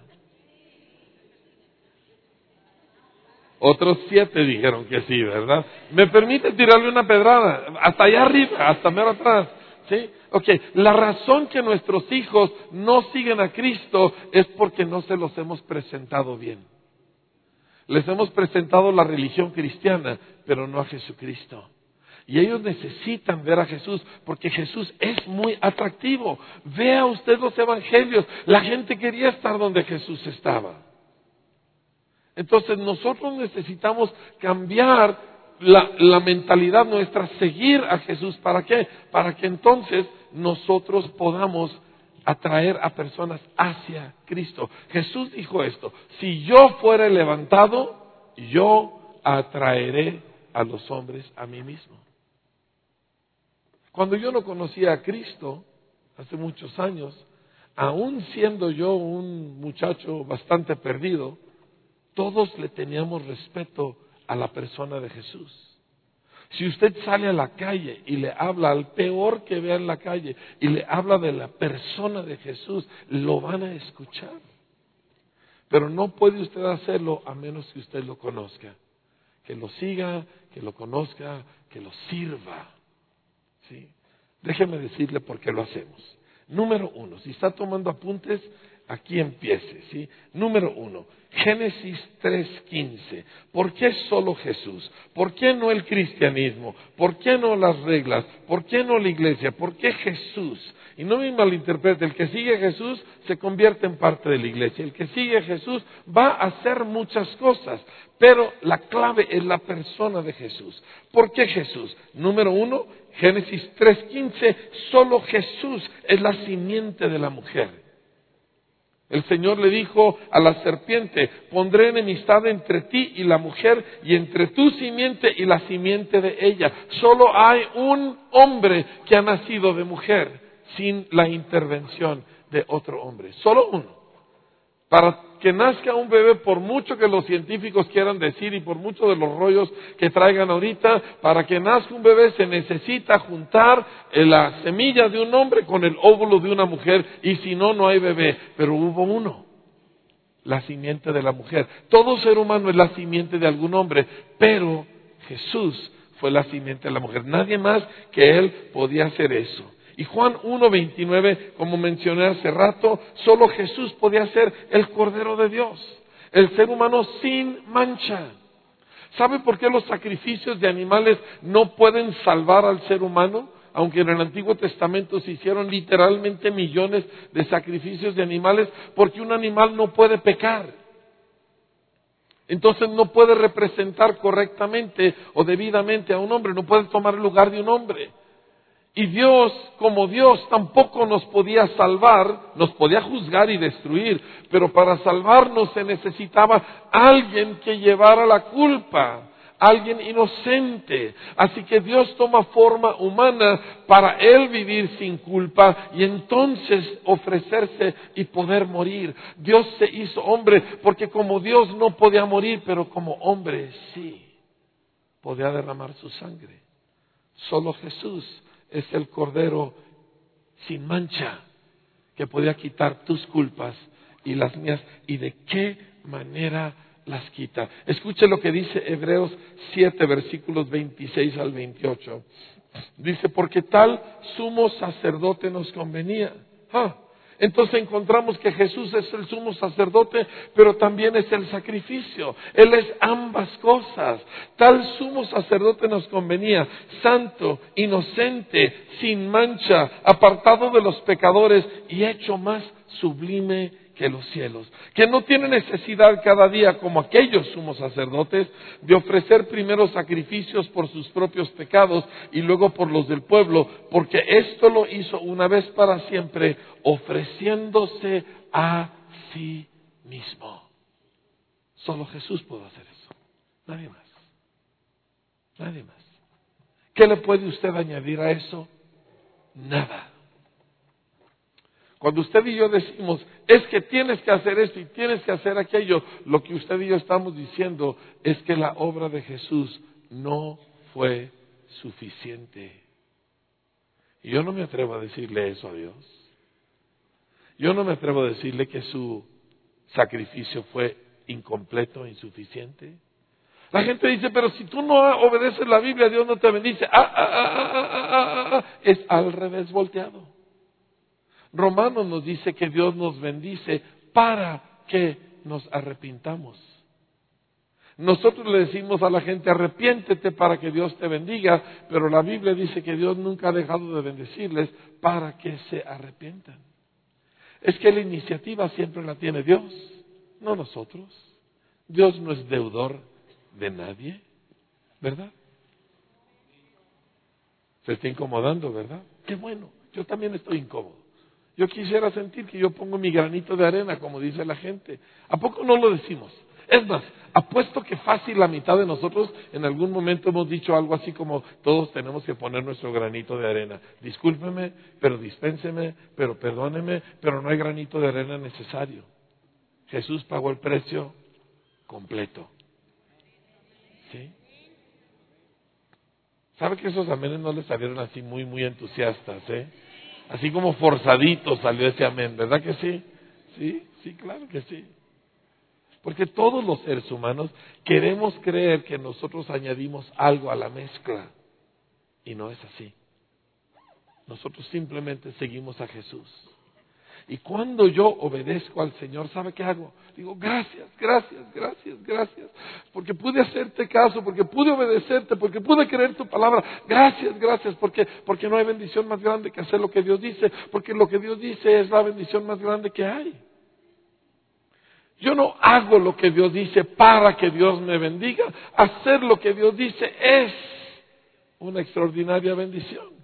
Otros siete dijeron que sí, ¿verdad? Me permite tirarle una pedrada, hasta allá arriba, hasta mero atrás. ¿Sí? Ok, la razón que nuestros hijos no siguen a Cristo es porque no se los hemos presentado bien. Les hemos presentado la religión cristiana, pero no a Jesucristo. Y ellos necesitan ver a Jesús, porque Jesús es muy atractivo. Vea usted los evangelios, la gente quería estar donde Jesús estaba. Entonces nosotros necesitamos cambiar La, la mentalidad nuestra, seguir a Jesús. ¿Para qué? Para que entonces nosotros podamos atraer a personas hacia Cristo. Jesús dijo esto: si yo fuera levantado, yo atraeré a los hombres a mí mismo. Cuando yo no conocía a Cristo, hace muchos años, aún siendo yo un muchacho bastante perdido, todos le teníamos respeto a la persona de Jesús. Si usted sale a la calle y le habla al peor que vea en la calle y le habla de la persona de Jesús, lo van a escuchar. Pero no puede usted hacerlo a menos que usted lo conozca. Que lo siga, que lo conozca, que lo sirva. ¿Sí? Déjeme decirle por qué lo hacemos. Número uno, si está tomando apuntes, aquí empiece, ¿sí? Número uno, Génesis tres quince. ¿Por qué solo Jesús? ¿Por qué no el cristianismo? ¿Por qué no las reglas? ¿Por qué no la iglesia? ¿Por qué Jesús? Y no me malinterprete, el que sigue a Jesús se convierte en parte de la iglesia. El que sigue a Jesús va a hacer muchas cosas, pero la clave es la persona de Jesús. ¿Por qué Jesús? Número uno, Génesis tres quince, solo Jesús es la simiente de la mujer. El Señor le dijo a la serpiente: pondré enemistad entre ti y la mujer, y entre tu simiente y la simiente de ella. Solo hay un hombre que ha nacido de mujer, sin la intervención de otro hombre. Solo uno. Para que nazca un bebé, por mucho que los científicos quieran decir y por mucho de los rollos que traigan ahorita, para que nazca un bebé se necesita juntar la semilla de un hombre con el óvulo de una mujer, y si no, no hay bebé. Pero hubo uno, la simiente de la mujer. Todo ser humano es la simiente de algún hombre, pero Jesús fue la simiente de la mujer. Nadie más que Él podía hacer eso. Y Juan uno veintinueve, como mencioné hace rato, solo Jesús podía ser el Cordero de Dios, el ser humano sin mancha. ¿Sabe por qué los sacrificios de animales no pueden salvar al ser humano? Aunque en el Antiguo Testamento se hicieron literalmente millones de sacrificios de animales, porque un animal no puede pecar. Entonces no puede representar correctamente o debidamente a un hombre, no puede tomar el lugar de un hombre. Y Dios, como Dios, tampoco nos podía salvar, nos podía juzgar y destruir, pero para salvarnos se necesitaba alguien que llevara la culpa, alguien inocente. Así que Dios toma forma humana para Él vivir sin culpa y entonces ofrecerse y poder morir. Dios se hizo hombre porque como Dios no podía morir, pero como hombre sí podía derramar su sangre. Solo Jesús es el Cordero sin mancha que podía quitar tus culpas y las mías. ¿Y de qué manera las quita? Escuche lo que dice Hebreos siete, versículos veintiséis al veintiocho. Dice, porque tal sumo sacerdote nos convenía. Ah, entonces encontramos que Jesús es el sumo sacerdote, pero también es el sacrificio. Él es ambas cosas. Tal sumo sacerdote nos convenía, santo, inocente, sin mancha, apartado de los pecadores y hecho más sublime que los cielos, que no tiene necesidad cada día, como aquellos sumos sacerdotes, de ofrecer primero sacrificios por sus propios pecados y luego por los del pueblo, porque esto lo hizo una vez para siempre, ofreciéndose a sí mismo. Solo Jesús puede hacer eso, nadie más, nadie más. ¿Qué le puede usted añadir a eso? Nada. Cuando usted y yo decimos, es que tienes que hacer esto y tienes que hacer aquello, lo que usted y yo estamos diciendo es que la obra de Jesús no fue suficiente. Y yo no me atrevo a decirle eso a Dios. Yo no me atrevo a decirle que su sacrificio fue incompleto, insuficiente. La gente dice, pero si tú no obedeces la Biblia, Dios no te bendice. Ah, ah, ah, ah, ah, ah, ah. Es al revés volteado. Romanos nos dice que Dios nos bendice para que nos arrepintamos. Nosotros le decimos a la gente, arrepiéntete para que Dios te bendiga, pero la Biblia dice que Dios nunca ha dejado de bendecirles para que se arrepientan. Es que la iniciativa siempre la tiene Dios, no nosotros. Dios no es deudor de nadie, ¿verdad? Se está incomodando, ¿verdad? Qué bueno, yo también estoy incómodo. Yo quisiera sentir que yo pongo mi granito de arena, como dice la gente. ¿A poco no lo decimos? Es más, apuesto que fácil la mitad de nosotros en algún momento hemos dicho algo así como todos tenemos que poner nuestro granito de arena. Discúlpeme, pero dispénseme, pero perdóneme, pero no hay granito de arena necesario. Jesús pagó el precio completo. ¿Sí? ¿Sabe que esos amenes no les salieron así muy, muy entusiastas, eh? Así como forzadito salió ese amén, ¿verdad que sí? Sí, sí, claro que sí. Porque todos los seres humanos queremos creer que nosotros añadimos algo a la mezcla. Y no es así. Nosotros simplemente seguimos a Jesús. Y cuando yo obedezco al Señor, ¿sabe qué hago? Digo, gracias, gracias, gracias, gracias. Porque pude hacerte caso, porque pude obedecerte, porque pude creer tu palabra. Gracias, gracias, porque, porque no hay bendición más grande que hacer lo que Dios dice. Porque lo que Dios dice es la bendición más grande que hay. Yo no hago lo que Dios dice para que Dios me bendiga. Hacer lo que Dios dice es una extraordinaria bendición.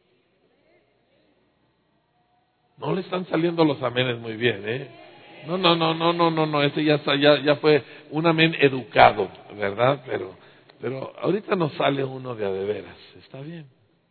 No le están saliendo los amenes muy bien, ¿eh? No, no, no, no, no, no, no, ese ya, ya, ya fue un amén educado, ¿verdad? Pero, pero ahorita nos sale uno de a de veras, está bien.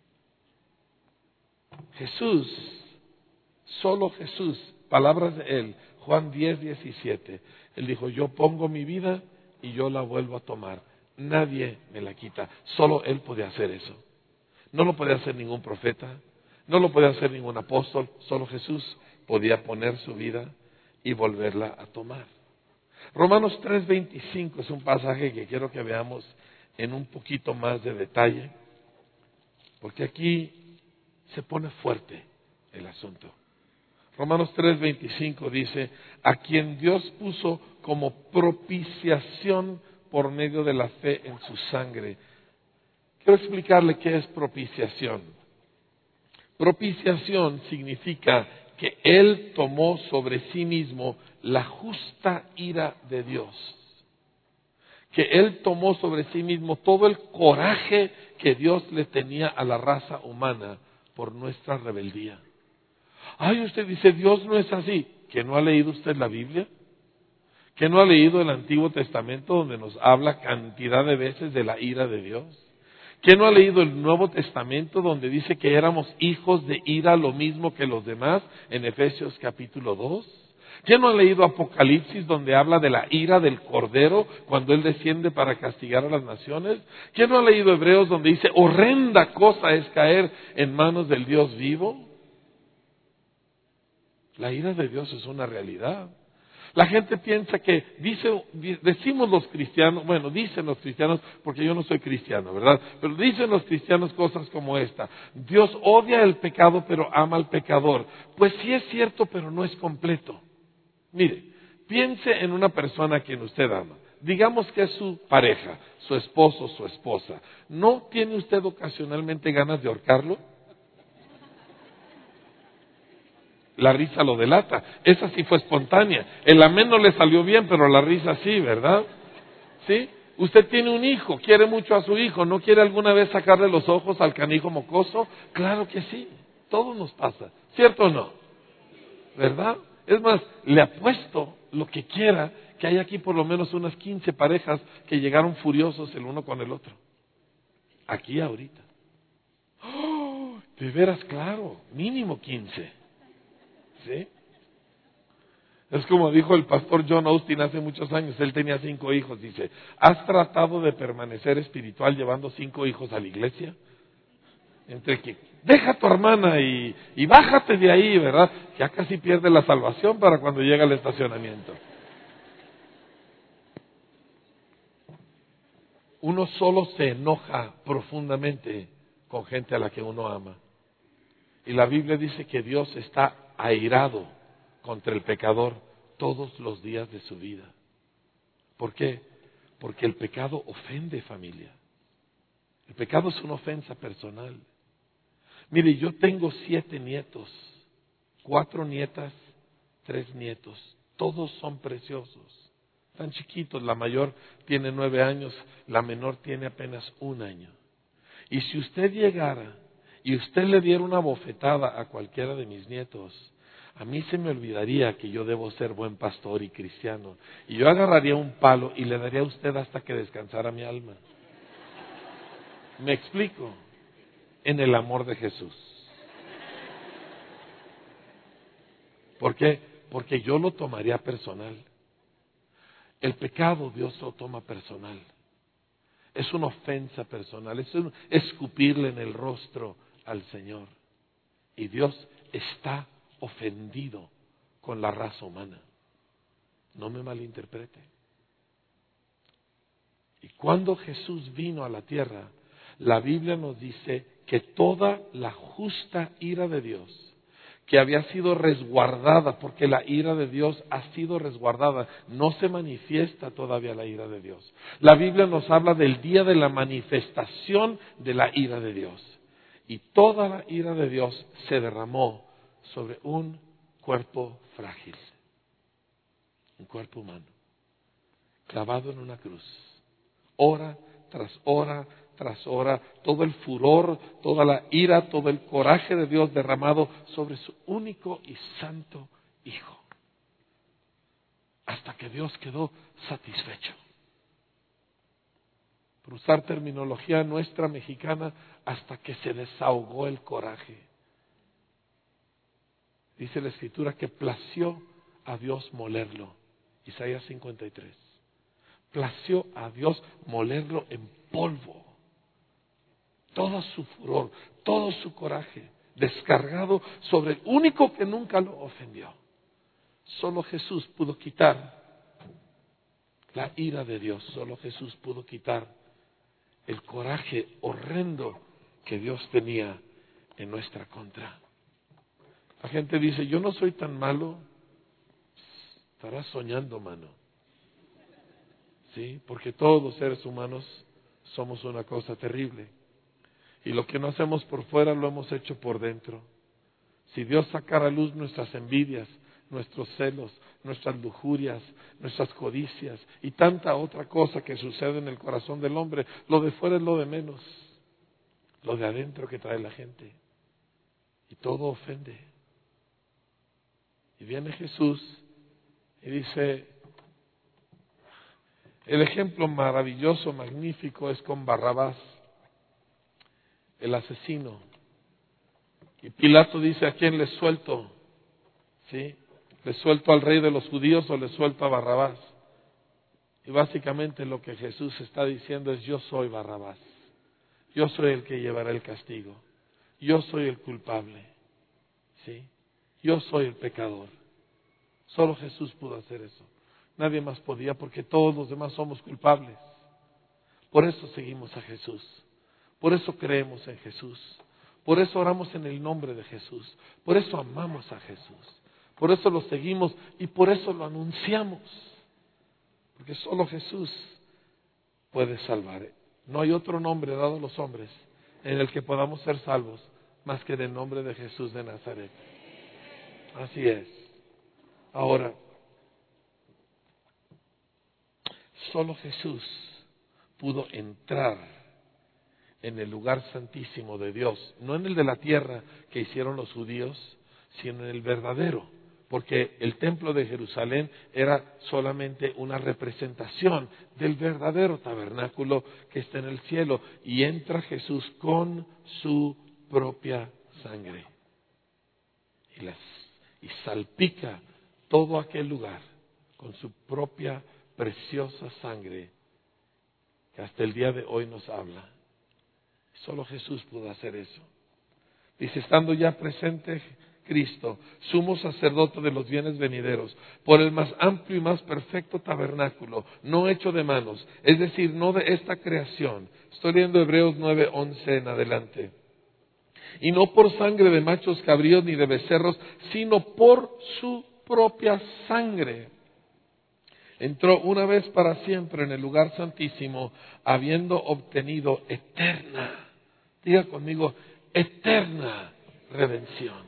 Jesús, solo Jesús, palabras de Él, Juan diez, diecisiete, Él dijo, yo pongo mi vida y yo la vuelvo a tomar, nadie me la quita, solo Él puede hacer eso. No lo puede hacer ningún profeta, no lo podía hacer ningún apóstol, solo Jesús podía poner su vida y volverla a tomar. Romanos tres veinticinco es un pasaje que quiero que veamos en un poquito más de detalle, porque aquí se pone fuerte el asunto. Romanos tres veinticinco dice, a quien Dios puso como propiciación por medio de la fe en su sangre. Quiero explicarle qué es propiciación. Propiciación significa que Él tomó sobre sí mismo la justa ira de Dios. Que Él tomó sobre sí mismo todo el coraje que Dios le tenía a la raza humana por nuestra rebeldía. Ay, usted dice, Dios no es así. ¿Que no ha leído usted la Biblia? ¿Quién no ha leído el Antiguo Testamento donde nos habla cantidad de veces de la ira de Dios? ¿Quién no ha leído el Nuevo Testamento donde dice que éramos hijos de ira lo mismo que los demás en Efesios capítulo dos? ¿Quién no ha leído Apocalipsis donde habla de la ira del Cordero cuando Él desciende para castigar a las naciones? ¿Quién no ha leído Hebreos donde dice horrenda cosa es caer en manos del Dios vivo? La ira de Dios es una realidad. La gente piensa que, dice, decimos los cristianos, bueno, dicen los cristianos, porque yo no soy cristiano, ¿verdad? Pero dicen los cristianos cosas como esta: Dios odia el pecado, pero ama al pecador. Pues sí es cierto, pero no es completo. Mire, piense en una persona a quien usted ama. Digamos que es su pareja, su esposo, su esposa. ¿No tiene usted ocasionalmente ganas de ahorcarlo? La risa lo delata. Esa sí fue espontánea. El amén no le salió bien, pero la risa sí, ¿verdad? ¿Sí? Usted tiene un hijo, quiere mucho a su hijo, ¿no quiere alguna vez sacarle los ojos al canijo mocoso? Claro que sí, todo nos pasa, ¿cierto o no? ¿Verdad? Es más, le apuesto lo que quiera que hay aquí por lo menos unas quince parejas que llegaron furiosos el uno con el otro. Aquí ahorita. ¡Oh! De veras, claro, mínimo quince. ¿Sí? Es como dijo el pastor John Austin hace muchos años. Él tenía cinco hijos. Dice: ¿has tratado de permanecer espiritual llevando cinco hijos a la iglesia? Entre que deja a tu hermana y, y bájate de ahí, ¿verdad? Ya casi pierde la salvación para cuando llega al estacionamiento. Uno solo se enoja profundamente con gente a la que uno ama. Y la Biblia dice que Dios está airado contra el pecador todos los días de su vida. ¿Por qué? Porque el pecado ofende, familia. El pecado es una ofensa personal. Mire, yo tengo siete nietos, cuatro nietas, tres nietos. Todos son preciosos. Están chiquitos. La mayor tiene nueve años, la menor tiene apenas un año. Y si usted llegara y usted le diera una bofetada a cualquiera de mis nietos, a mí se me olvidaría que yo debo ser buen pastor y cristiano. Y yo agarraría un palo y le daría a usted hasta que descansara mi alma. ¿Me explico? En el amor de Jesús. ¿Por qué? Porque yo lo tomaría personal. El pecado Dios lo toma personal. Es una ofensa personal, es un escupirle en el rostro al Señor. Y Dios está ofendido con la raza humana. No me malinterprete. Y cuando Jesús vino a la tierra, la Biblia nos dice que toda la justa ira de Dios, que había sido resguardada, porque la ira de Dios ha sido resguardada, no se manifiesta todavía la ira de Dios. La Biblia nos habla del día de la manifestación de la ira de Dios. Y toda la ira de Dios se derramó sobre un cuerpo frágil, un cuerpo humano, clavado en una cruz, hora tras hora tras hora, todo el furor, toda la ira, todo el coraje de Dios derramado sobre su único y santo Hijo, hasta que Dios quedó satisfecho. Por usar terminología nuestra mexicana, hasta que se desahogó el coraje. Dice la Escritura que plació a Dios molerlo. Isaías cincuenta y tres. Plació a Dios molerlo en polvo. Todo su furor, todo su coraje, descargado sobre el único que nunca lo ofendió. Solo Jesús pudo quitar la ira de Dios. Solo Jesús pudo quitar el coraje horrendo que Dios tenía en nuestra contra. La gente dice: yo no soy tan malo. Estarás soñando, mano. Sí, porque todos los seres humanos somos una cosa terrible. Y lo que no hacemos por fuera lo hemos hecho por dentro. Si Dios sacara a luz nuestras envidias, nuestros celos, nuestras lujurias, nuestras codicias y tanta otra cosa que sucede en el corazón del hombre, lo de fuera es lo de menos. Lo de adentro que trae la gente. Y todo ofende. Y viene Jesús y dice: El ejemplo maravilloso, magnífico, es con Barrabás, el asesino. Y Pilato dice: ¿a quién le suelto? ¿Sí? ¿Le suelto al rey de los judíos o le suelto a Barrabás? Y básicamente lo que Jesús está diciendo es: yo soy Barrabás. Yo soy el que llevará el castigo. Yo soy el culpable. ¿Sí? Yo soy el pecador. Solo Jesús pudo hacer eso. Nadie más podía, porque todos los demás somos culpables. Por eso seguimos a Jesús. Por eso creemos en Jesús. Por eso oramos en el nombre de Jesús. Por eso amamos a Jesús. Por eso lo seguimos y por eso lo anunciamos. Porque solo Jesús puede salvar. No hay otro nombre dado a los hombres en el que podamos ser salvos más que en el nombre de Jesús de Nazaret. Así es. Ahora, solo Jesús pudo entrar en el lugar santísimo de Dios, no en el de la tierra que hicieron los judíos, sino en el verdadero, porque el templo de Jerusalén era solamente una representación del verdadero tabernáculo que está en el cielo, y entra Jesús con su propia sangre y, las, y salpica todo aquel lugar con su propia preciosa sangre, que hasta el día de hoy nos habla. Solo Jesús pudo hacer eso. Dice: estando ya presente Cristo, sumo sacerdote de los bienes venideros, por el más amplio y más perfecto tabernáculo, no hecho de manos, es decir, no de esta creación. Estoy leyendo Hebreos nueve once en adelante. Y no por sangre de machos cabríos ni de becerros, sino por su propia sangre. Entró una vez para siempre en el lugar santísimo, habiendo obtenido eterna, diga conmigo, eterna redención.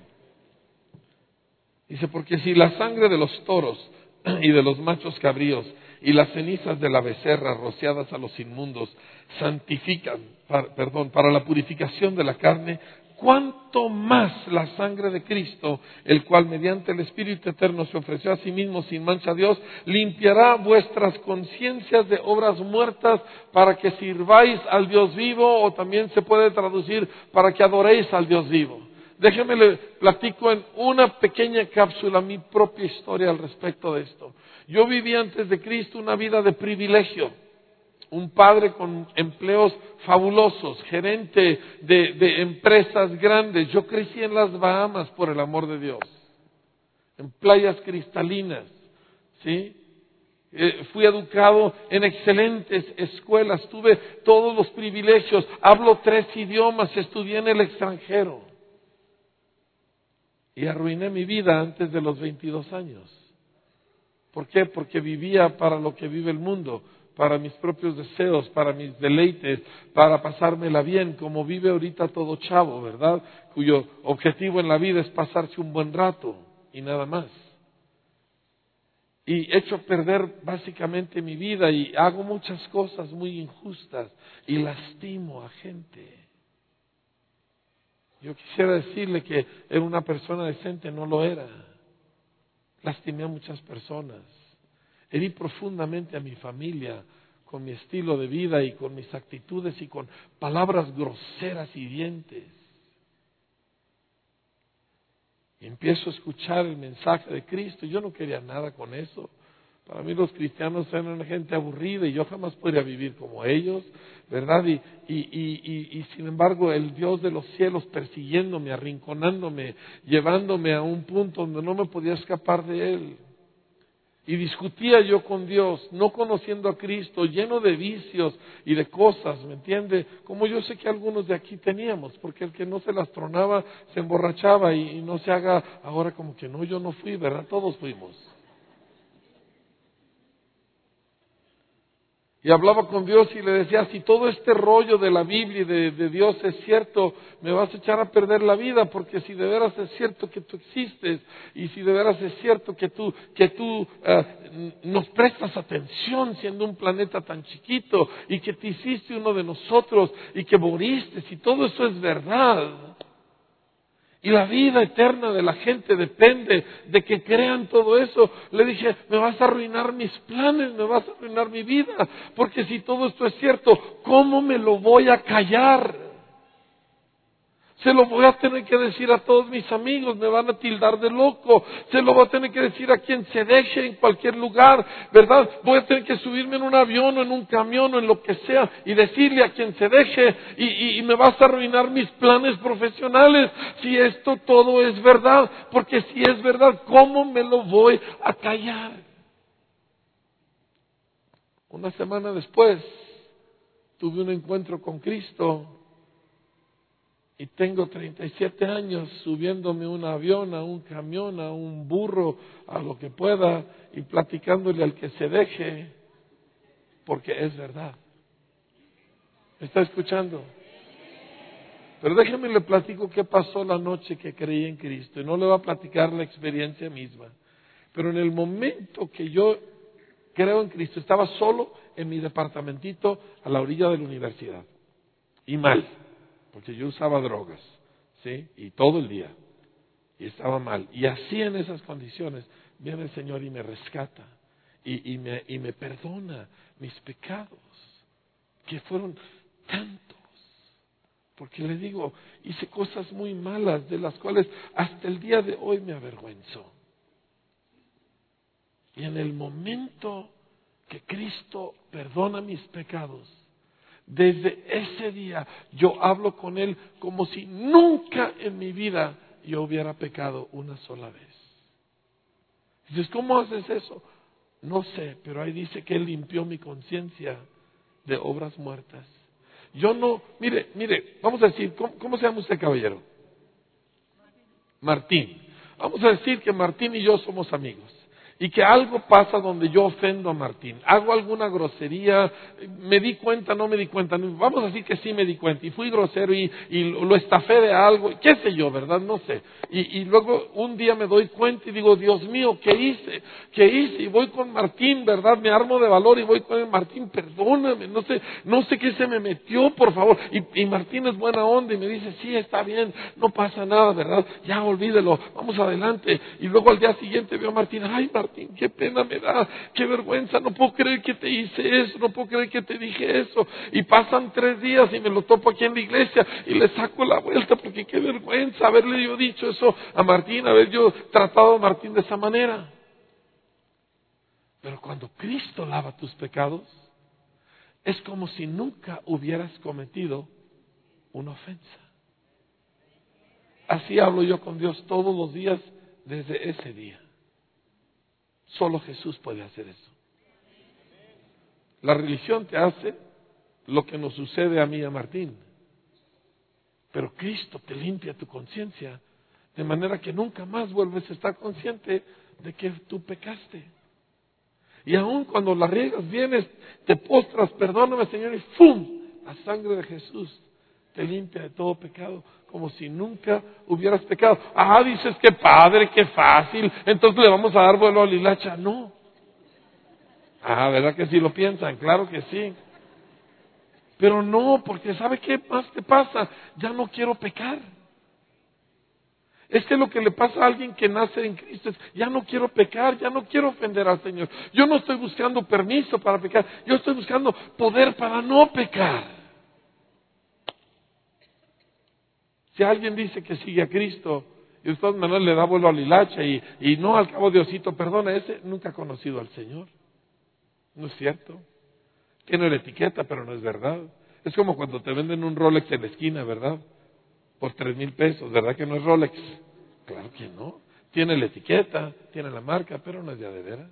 Dice: porque si la sangre de los toros y de los machos cabríos y las cenizas de la becerra rociadas a los inmundos santifican, para, perdón, para la purificación de la carne, cuánto más la sangre de Cristo, el cual mediante el Espíritu Eterno se ofreció a sí mismo sin mancha a Dios, limpiará vuestras conciencias de obras muertas para que sirváis al Dios vivo, o también se puede traducir para que adoréis al Dios vivo. Déjeme le platico en una pequeña cápsula mi propia historia al respecto de esto. Yo viví antes de Cristo una vida de privilegio. Un padre con empleos fabulosos, gerente de, de empresas grandes. Yo crecí en las Bahamas, por el amor de Dios, en playas cristalinas, ¿sí? Eh, fui educado en excelentes escuelas, tuve todos los privilegios, hablo tres idiomas, estudié en el extranjero. Y arruiné mi vida antes de los veintidós años. ¿Por qué? Porque vivía para lo que vive el mundo, para mis propios deseos, para mis deleites, para pasármela bien, como vive ahorita todo chavo, ¿verdad? Cuyo objetivo en la vida es pasarse un buen rato y nada más. Y he hecho perder básicamente mi vida y hago muchas cosas muy injustas y lastimo a gente. Yo quisiera decirle que era una persona decente, no lo era. Lastimé a muchas personas. Herí profundamente a mi familia con mi estilo de vida y con mis actitudes y con palabras groseras y hirientes. Y empiezo a escuchar el mensaje de Cristo. Yo no quería nada con eso. Para mí los cristianos eran una gente aburrida y yo jamás podría vivir como ellos, ¿verdad? Y, y, y, y, y sin embargo el Dios de los cielos persiguiéndome, arrinconándome, llevándome a un punto donde no me podía escapar de Él. Y discutía yo con Dios, no conociendo a Cristo, lleno de vicios y de cosas, ¿me entiende? Como yo sé que algunos de aquí teníamos, porque el que no se las tronaba se emborrachaba y, y no se haga ahora como que no, yo no fui, ¿verdad? Todos fuimos. Y hablaba con Dios y le decía: si todo este rollo de la Biblia y de, de Dios es cierto, me vas a echar a perder la vida, porque si de veras es cierto que tú existes, y si de veras es cierto que tú, que tú uh, nos prestas atención siendo un planeta tan chiquito, y que te hiciste uno de nosotros, y que moriste, si todo eso es verdad, Y la vida eterna de la gente depende de que crean todo eso. Le dije, me vas a arruinar mis planes, me vas a arruinar mi vida. Porque si todo esto es cierto, ¿cómo me lo voy a callar? Se lo voy a tener que decir a todos mis amigos, me van a tildar de loco. Se lo voy a tener que decir a quien se deje en cualquier lugar, ¿verdad? Voy a tener que subirme en un avión o en un camión o en lo que sea y decirle a quien se deje y, y, y me vas a arruinar mis planes profesionales si esto todo es verdad. Porque si es verdad, ¿cómo me lo voy a callar? Una semana después tuve un encuentro con Cristo. Y tengo treinta y siete años subiéndome a un avión, a un camión, a un burro, a lo que pueda, y platicándole al que se deje, porque es verdad. ¿Me está escuchando? Pero déjeme le platico qué pasó la noche que creí en Cristo, y no le voy a platicar la experiencia misma. Pero en el momento que yo creo en Cristo, estaba solo en mi departamentito a la orilla de la universidad, y mal. Porque yo usaba drogas, ¿sí? Y todo el día. Y estaba mal. Y así en esas condiciones viene el Señor y me rescata. Y, y, me, y me perdona mis pecados, que fueron tantos. Porque le digo, hice cosas muy malas, de las cuales hasta el día de hoy me avergüenzo. Y en el momento que Cristo perdona mis pecados, desde ese día yo hablo con Él como si nunca en mi vida yo hubiera pecado una sola vez. Dices, ¿cómo haces eso? No sé, pero ahí dice que Él limpió mi conciencia de obras muertas. Yo no, mire, mire, vamos a decir, ¿cómo, cómo se llama usted, caballero? Martín. Vamos a decir que Martín y yo somos amigos. Y que algo pasa donde yo ofendo a Martín. Hago alguna grosería, me di cuenta, no me di cuenta. Vamos a decir que sí me di cuenta. Y fui grosero y, y lo estafé de algo, qué sé yo, ¿verdad? No sé. Y, y luego un día me doy cuenta y digo, Dios mío, ¿qué hice? ¿Qué hice? Y voy con Martín, ¿verdad? Me armo de valor y voy con él. Martín, perdóname, no sé, no sé qué se me metió, por favor. Y, y Martín es buena onda y me dice, sí, está bien, no pasa nada, ¿verdad? Ya olvídelo, vamos adelante. Y luego al día siguiente veo a Martín, ay, Martín, qué pena me da, qué vergüenza, no puedo creer que te hice eso, no puedo creer que te dije eso. Y pasan tres días y me lo topo aquí en la iglesia y le saco la vuelta porque qué vergüenza haberle yo dicho eso a Martín, haber yo tratado a Martín de esa manera. Pero cuando Cristo lava tus pecados, es como si nunca hubieras cometido una ofensa. Así hablo yo con Dios todos los días desde ese día. Solo Jesús puede hacer eso. La religión te hace lo que nos sucede a mí y a Martín. Pero Cristo te limpia tu conciencia de manera que nunca más vuelves a estar consciente de que tú pecaste. Y aun cuando la riegas, vienes, te postras, perdóname, Señor, y ¡fum! La sangre de Jesús te limpia de todo pecado, como si nunca hubieras pecado. Ah, dices, qué padre, qué fácil, entonces le vamos a dar vuelo a la hilacha. No. Ah, ¿verdad que sí lo piensan? Claro que sí. Pero no, porque ¿sabe qué más te pasa? Ya no quiero pecar. Es que lo que le pasa a alguien que nace en Cristo es, ya no quiero pecar, ya no quiero ofender al Señor. Yo no estoy buscando permiso para pecar, yo estoy buscando poder para no pecar. Si alguien dice que sigue a Cristo y de todas maneras le da vuelo a la hilacha y, y no, al cabo Diosito perdona, ese nunca ha conocido al Señor. No es cierto. Tiene la etiqueta, pero no es verdad. Es como cuando te venden un Rolex en la esquina, ¿verdad? Por tres mil pesos, ¿verdad que no es Rolex? Claro que no. Tiene la etiqueta, tiene la marca, pero no es de a de veras.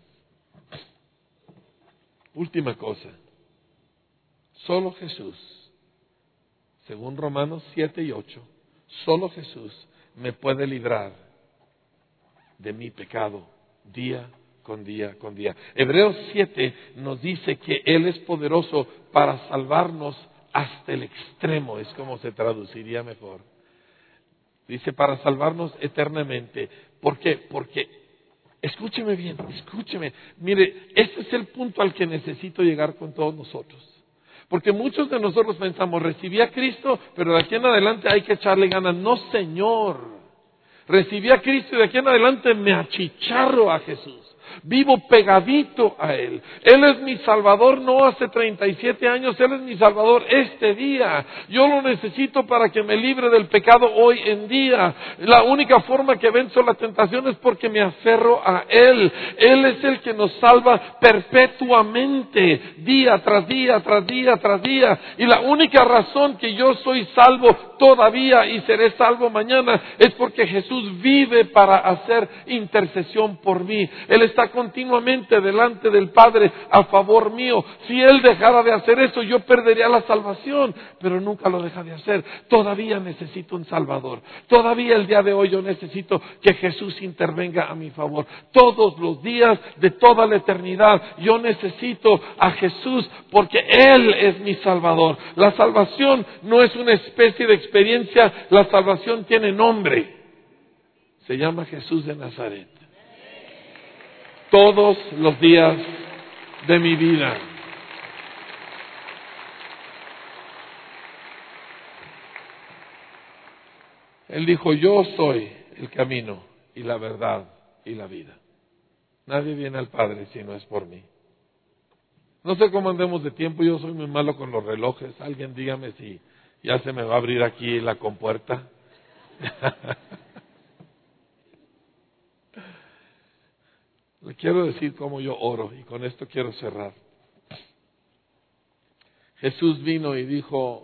Última cosa. Solo Jesús, según Romanos siete y ocho, solo Jesús me puede librar de mi pecado día con día con día. Hebreos siete nos dice que Él es poderoso para salvarnos hasta el extremo, es como se traduciría mejor. Dice, para salvarnos eternamente. ¿Por qué? Porque, escúcheme bien, escúcheme. Mire, ese es el punto al que necesito llegar con todos nosotros. Porque muchos de nosotros pensamos, recibí a Cristo, pero de aquí en adelante hay que echarle ganas. No, Señor. Recibí a Cristo y de aquí en adelante me achicharro a Jesús. Vivo pegadito a Él. Él es mi Salvador no hace treinta y siete años, Él es mi Salvador este día. Yo lo necesito para que me libre del pecado hoy en día. La única forma que venzo la tentación es porque me aferro a Él. Él es el que nos salva perpetuamente, día tras día, tras día, tras día. Y la única razón que yo soy salvo todavía y seré salvo mañana es porque Jesús vive para hacer intercesión por mí. Él está continuamente delante del Padre a favor mío. Si Él dejara de hacer eso, yo perdería la salvación, pero nunca lo deja de hacer. Todavía necesito un Salvador. Todavía el día de hoy yo necesito que Jesús intervenga a mi favor. Todos los días de toda la eternidad yo necesito a Jesús porque Él es mi Salvador. La salvación no es una especie de experiencia, la salvación tiene nombre. Se llama Jesús de Nazaret. Todos los días de mi vida. Él dijo, yo soy el camino y la verdad y la vida. Nadie viene al Padre si no es por mí. No sé cómo andemos de tiempo, yo soy muy malo con los relojes. Alguien dígame si ya se me va a abrir aquí la compuerta. Le quiero decir cómo yo oro y con esto quiero cerrar. Jesús vino y dijo,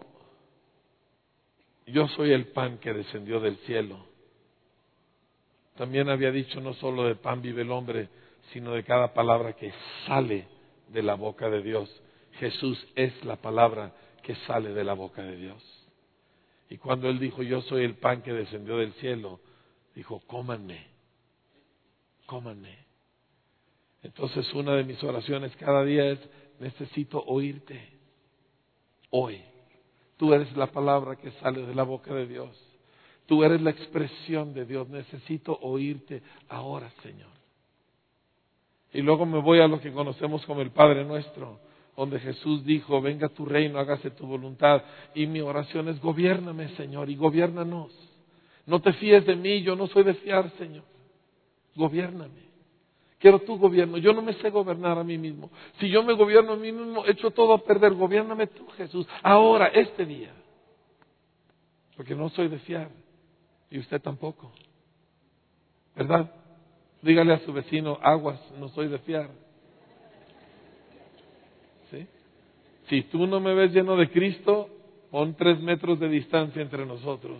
yo soy el pan que descendió del cielo. También había dicho, no solo de pan vive el hombre, sino de cada palabra que sale de la boca de Dios. Jesús es la palabra que sale de la boca de Dios. Y cuando Él dijo, yo soy el pan que descendió del cielo, dijo, cómanme, cómanme. Entonces una de mis oraciones cada día es, necesito oírte hoy. Tú eres la palabra que sale de la boca de Dios. Tú eres la expresión de Dios. Necesito oírte ahora, Señor. Y luego me voy a lo que conocemos como el Padre Nuestro, donde Jesús dijo, venga tu reino, hágase tu voluntad. Y mi oración es, gobiérname, Señor, y gobiérnanos. No te fíes de mí, yo no soy de fiar, Señor. Gobiérname. Quiero tu gobierno. Yo no me sé gobernar a mí mismo. Si yo me gobierno a mí mismo, echo todo a perder. Gobiérname tú, Jesús. Ahora, este día. Porque no soy de fiar. Y usted tampoco. ¿Verdad? Dígale a su vecino, aguas, no soy de fiar. ¿Sí? Si tú no me ves lleno de Cristo, pon tres metros de distancia entre nosotros.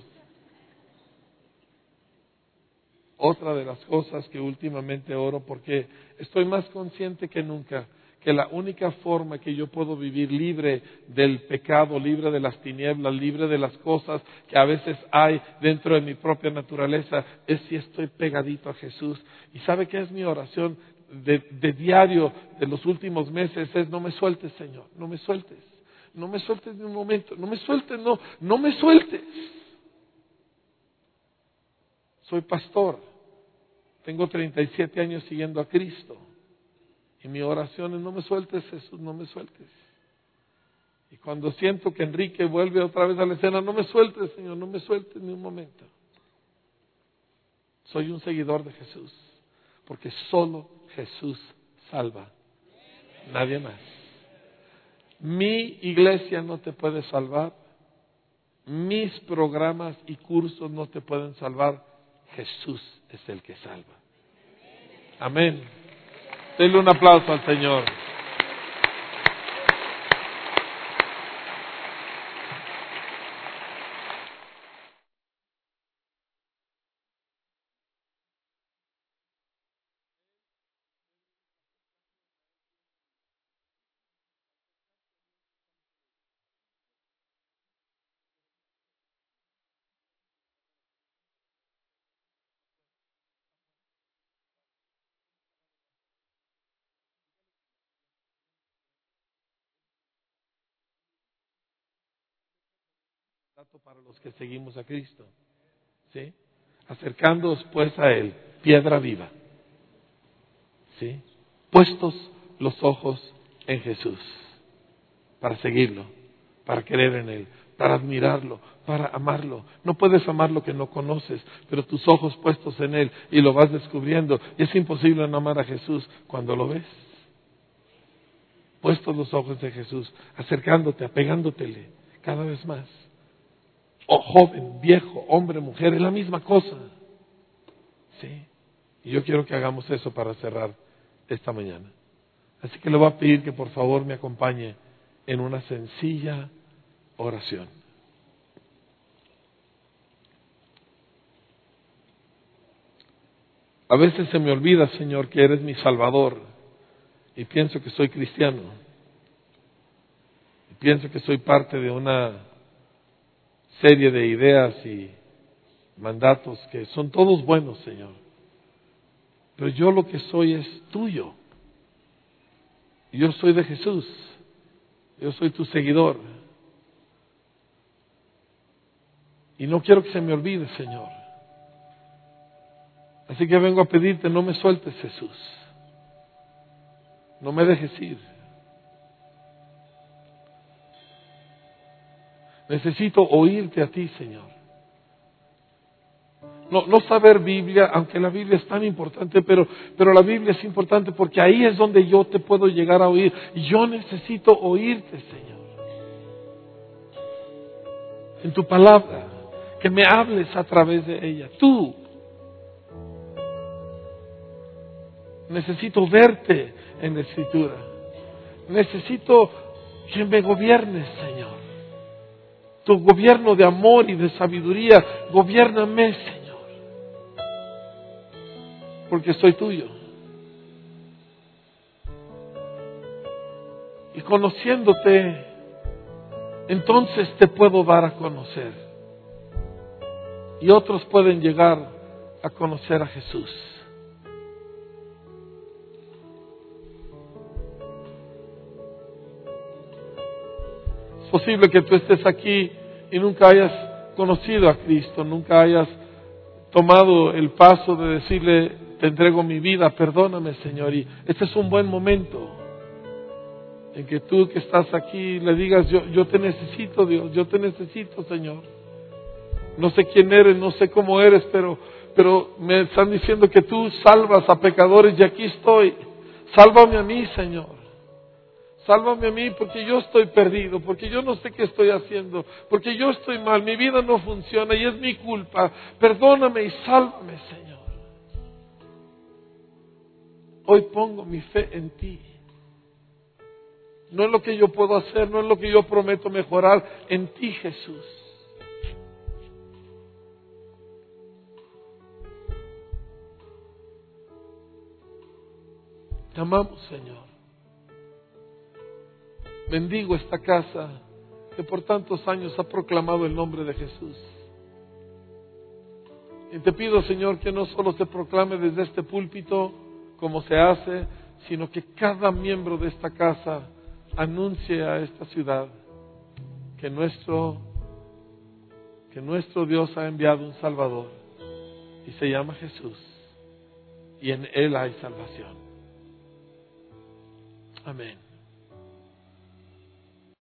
Otra de las cosas que últimamente oro, porque estoy más consciente que nunca que la única forma que yo puedo vivir libre del pecado, libre de las tinieblas, libre de las cosas que a veces hay dentro de mi propia naturaleza, es si estoy pegadito a Jesús. ¿Y sabe qué es mi oración de, de diario de los últimos meses? Es, no me sueltes, Señor, no me sueltes. No me sueltes de un momento, no me sueltes, no, no me sueltes. Soy pastor, tengo treinta y siete años siguiendo a Cristo. Y mi oración es, no me sueltes, Jesús, no me sueltes. Y cuando siento que Enrique vuelve otra vez a la escena, no me sueltes, Señor, no me sueltes ni un momento. Soy un seguidor de Jesús, porque solo Jesús salva, nadie más. Mi iglesia no te puede salvar, mis programas y cursos no te pueden salvar, Jesús es el que salva. Amén. Denle un aplauso al Señor. Para los que seguimos a Cristo, ¿sí? Acercándoos pues a Él, piedra viva, ¿sí? Puestos los ojos en Jesús, para seguirlo, para creer en Él, para admirarlo, para amarlo. No puedes amar lo que no conoces, pero tus ojos puestos en Él y lo vas descubriendo. Y es imposible no amar a Jesús cuando lo ves. Puestos los ojos de Jesús, acercándote, apegándotele cada vez más. O joven, viejo, hombre, mujer, es la misma cosa. Sí. Y yo quiero que hagamos eso para cerrar esta mañana. Así que le voy a pedir que por favor me acompañe en una sencilla oración. A veces se me olvida, Señor, que eres mi Salvador y pienso que soy cristiano. Y pienso que soy parte de una serie de ideas y mandatos que son todos buenos, Señor. Pero yo lo que soy es tuyo. Yo soy de Jesús. Yo soy tu seguidor. Y no quiero que se me olvide, Señor. Así que vengo a pedirte, no me sueltes, Jesús. No me dejes ir. Necesito oírte a ti, Señor. No, no saber Biblia, aunque la Biblia es tan importante, pero, pero la Biblia es importante porque ahí es donde yo te puedo llegar a oír. Y yo necesito oírte, Señor. En tu palabra, que me hables a través de ella. Tú. Necesito verte en la Escritura. Necesito que me gobiernes, Señor. Tu gobierno de amor y de sabiduría, gobiérname, Señor. Porque soy tuyo. Y conociéndote, entonces te puedo dar a conocer. Y otros pueden llegar a conocer a Jesús. Es posible que tú estés aquí y nunca hayas conocido a Cristo, nunca hayas tomado el paso de decirle, te entrego mi vida, perdóname, Señor. Y este es un buen momento en que tú que estás aquí le digas, yo, yo te necesito, Dios, yo te necesito, Señor. No sé quién eres, no sé cómo eres, pero, pero me están diciendo que tú salvas a pecadores y aquí estoy. Sálvame a mí, Señor. Sálvame a mí porque yo estoy perdido, porque yo no sé qué estoy haciendo, porque yo estoy mal, mi vida no funciona y es mi culpa. Perdóname y sálvame, Señor. Hoy pongo mi fe en ti. No es lo que yo puedo hacer, no es lo que yo prometo mejorar, en ti, Jesús. Te amamos, Señor. Bendigo esta casa que por tantos años ha proclamado el nombre de Jesús. Y te pido, Señor, que no solo se proclame desde este púlpito como se hace, sino que cada miembro de esta casa anuncie a esta ciudad que nuestro, que nuestro Dios ha enviado un Salvador y se llama Jesús y en Él hay salvación. Amén.